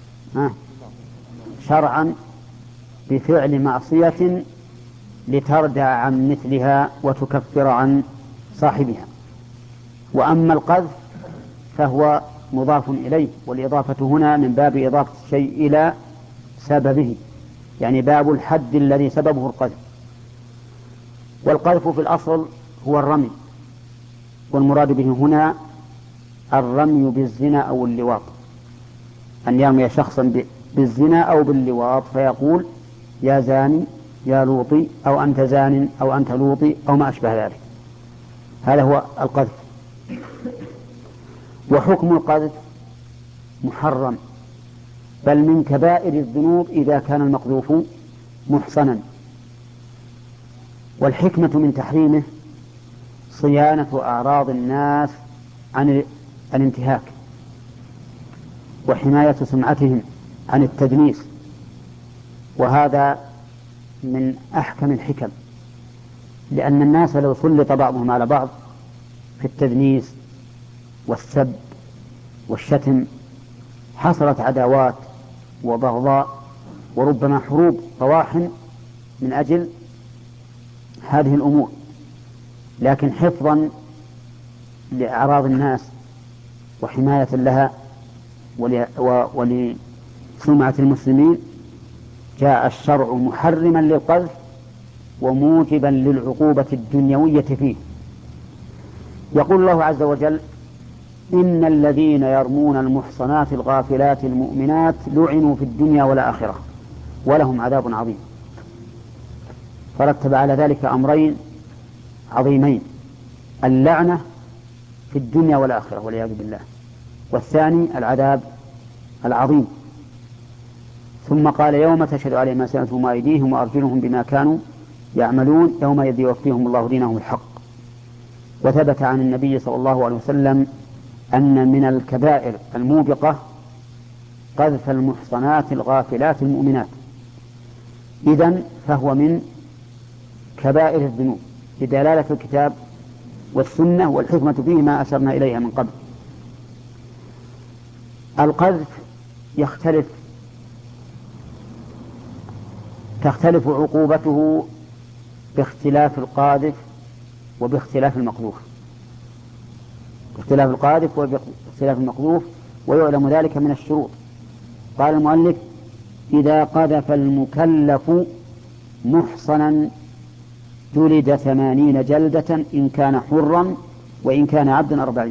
شرعا بفعل معصية لتردع عن مثلها وتكفر عن صاحبها. وأما القذف فهو مضاف إليه، والإضافة هنا من باب إضافة الشيء إلى سببه، يعني باب الحد الذي سببه القذف. والقذف في الأصل هو الرمي، والمراد به هنا الرمي بالزنا أو اللواط، أن يرمي شخصا بالزنا أو باللواط فيقول يا زاني يا لوطي أو أنت زان أو أنت لوطي أو ما أشبه ذلك. هذا هو القذف. وحكم القذف محرم، بل من كبائر الذنوب إذا كان المقذوف محصنا. والحكمة من تحريمه صيانة أعراض الناس عن الانتهاك وحماية سمعتهم عن التدنيس، وهذا من أحكم الحكم، لأن الناس لو سلط بعضهم على بعض في التدنيس والسب والشتم حصلت عداوات وبغضاء وربما حروب طواحن من أجل هذه الأمور، لكن حفظا لأعراض الناس وحماية لها ولسمعة المسلمين جاء الشرع محرما للقذف وموجبا للعقوبة الدنيوية فيه. يقول الله عز وجل: إن الذين يرمون المحصنات الغافلات المؤمنات لعنوا في الدنيا والآخرة ولهم عذاب عظيم. فرتب على ذلك أمرين عظيمين: اللعنة في الدنيا والآخرة والعياذ بالله، والثاني العذاب العظيم. ثم قال: يوم تشهد عليهم ألسنتهم وأيديهم وأرجلهم بما كانوا يعملون يومئذ يوفيهم الله دينهم الحق. وثبت عن النبي صلى الله عليه وسلم أن من الكبائر الموبقة قذف المحصنات الغافلات المؤمنات. إذن فهو من كبائر الذنوب بدلالة الكتاب والسنة والحكمة فيه ما أشرنا إليها من قبل. القذف يختلف تختلف عقوبته باختلاف القاذف وباختلاف المقذوف باختلاف القاذف وباختلاف المقذوف ويعلم ذلك من الشروط. قال المؤلف: إذا قذف المكلف محصنا جلد ثمانين جلدة إن كان حرا وإن كان عبدا أربعين.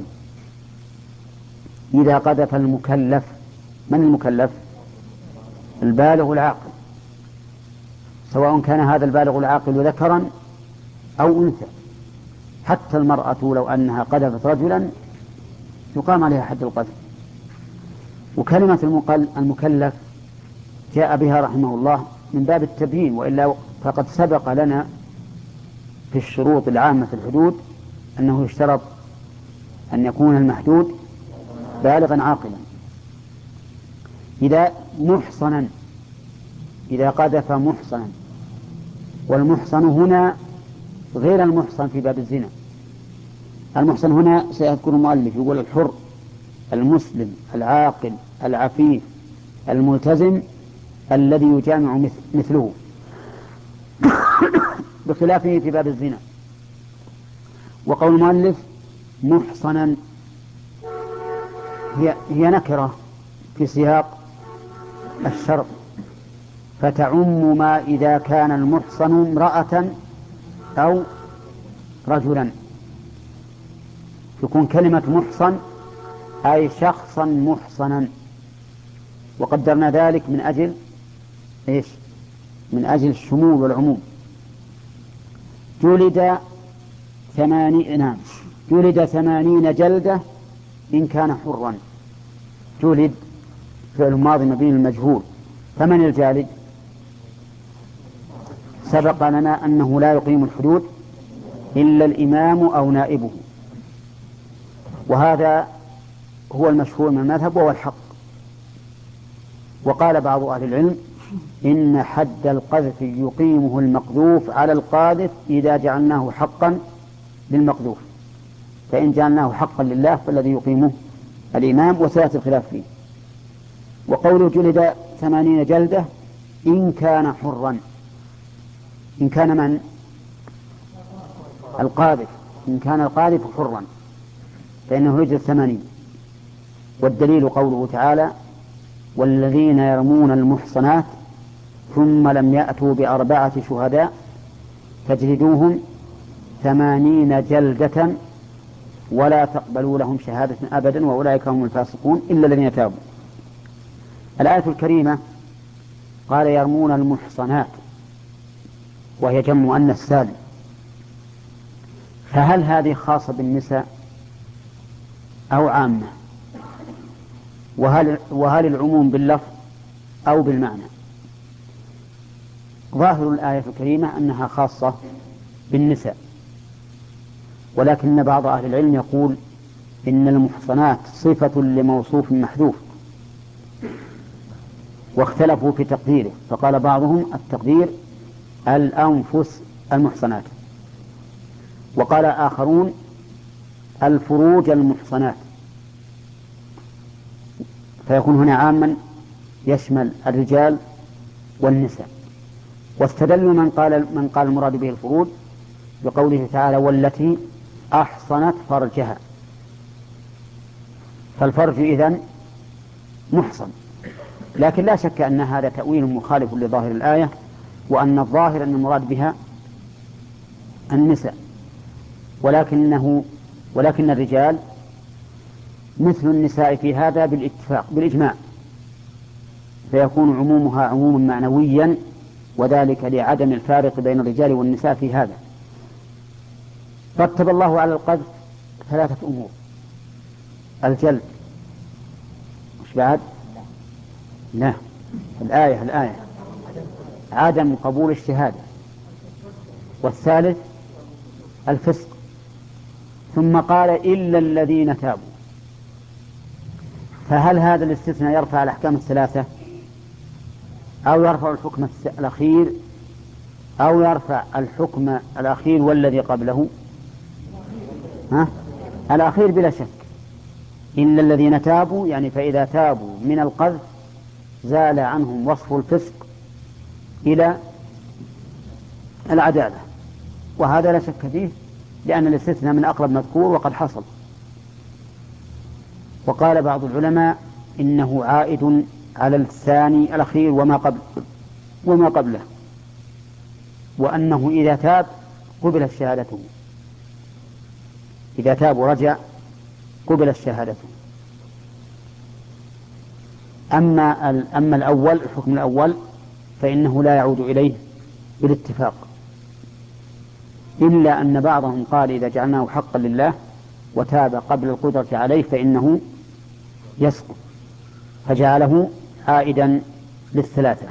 إذا قذف المكلف، من المكلف؟ البالغ العاقل، سواء كان هذا البالغ العاقل ذكرا أو أنثى. حتى المرأة لو أنها قذفت رجلا يقام عليها حد القذف. وكلمة المكلف جاء بها رحمه الله من باب التبيين، وإلا فقد سبق لنا في الشروط العامة في الحدود أنه يشترط أن يكون المحدود بالغا عاقلا. إذا محصنا، إذا قذف محصنا، والمحصن هنا غير المحصن في باب الزنا. المحصن هنا سيذكر المؤلف يقول: الحر المسلم العاقل العفيف الملتزم الذي يجامع مثله، بخلافه في باب الزنا. وقول المؤلف محصنا هي, هي نكرة في سياق الشرط، فتعم ما إذا كان المحصن امرأة أو رجلا. تكون كلمة محصن أي شخصا محصنا، وقدرنا ذلك من أجل إيش؟ من أجل الشمول والعموم. جلد ثمانين نعم جلد ثمانين جلدة إن كان حرا. جلد فعل ماضي مبني للمجهول. فمن الجالد؟ سبق لنا أنه لا يقيم الحدود إلا الإمام أو نائبه، وهذا هو المشهور من المذهب وهو الحق. وقال بعض أهل العلم إن حد القذف يقيمه المقذوف على القاذف إذا جعلناه حقا للمقذوف، فإن جعلناه حقا لله فالذي يقيمه الإمام، وسيأتي الخلاف فيه. وقوله جلد ثمانين جلدة إن كان حرا، إن كان من؟ القاذف. إن كان القاذف حرا فإنه يجلد ثمانين. والدليل قوله تعالى: والذين يرمون المحصنات ثم لم يأتوا بأربعة شهداء فاجلدوهم ثمانين جلدة ولا تقبلوا لهم شهادة أبدا وأولئك هم الفاسقون إلا الذين تابوا. الآية الكريمة قال يرمون المحصنات، وهي جمع مؤنث سالم، فهل هذه خاصة بالنساء أو عامة؟ وهل, وهل العموم باللفظ أو بالمعنى؟ ظاهر الآية الكريمة أنها خاصة بالنساء، ولكن بعض أهل العلم يقول إن المحصنات صفة لموصوف محذوف، واختلفوا في تقديره، فقال بعضهم التقدير الأنفس المحصنات، وقال آخرون الفروج المحصنات. فيكون هنا عاما يشمل الرجال والنساء. واستدلوا من قال من قال المراد به الفروج بقوله تعالى والتي أحصنت فرجها، فالفرج إذن محصن. لكن لا شك أن هذا تأويل مخالف لظاهر الآية، وأن الظاهر أن المراد بها النساء، ولكنه ولكن الرجال مثل النساء في هذا بالاتفاق بالإجماع، فيكون عمومها عموما معنويا، وذلك لعدم الفارق بين الرجال والنساء في هذا. رتب الله على القذف ثلاثة أمور: الجلد، مش بعد؟ لا، الآية الآية عدم قبول الشهادة، والثالث الفسق، ثم قال إلا الذين تابوا. فهل هذا الاستثناء يرفع الأحكام الثلاثة، أو يرفع الحكم الأخير، أو يرفع الحكم الأخير والذي قبله؟ ها؟ الأخير بلا شك، إلا الذين تابوا، يعني فإذا تابوا من القذف زال عنهم وصف الفسق إلى العدالة، وهذا لا شك فيه، لأن الاستثناء من أقرب مذكور وقد حصل. وقال بعض العلماء إنه عائد على الثاني الأخير وما قبل وما قبله، وأنه إذا تاب قبلت شهادته، إذا تاب ورجع قبلت شهادته. أما أما الأول، الحكم الأول، فإنه لا يعود إليه بالاتفاق، إلا أن بعضهم قال إذا جعلناه حقا لله وتاب قبل القدرة عليه فإنه يسقط، فجعله عائدا للثلاثة.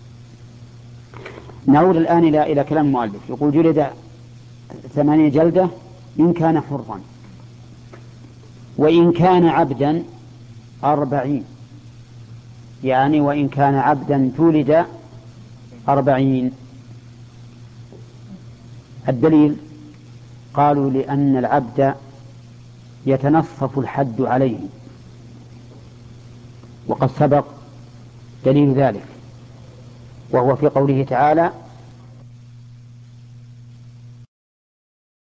نعود الآن إلى إلى كلام المؤلف. يقول جلد ثمانين جلدة إن كان حرا، وإن كان عبدا أربعين، يعني وإن كان عبدا جلد أربعين. الدليل قالوا لأن العبد يتنصف الحد عليه، وقد سبق دليل ذلك، وهو في قوله تعالى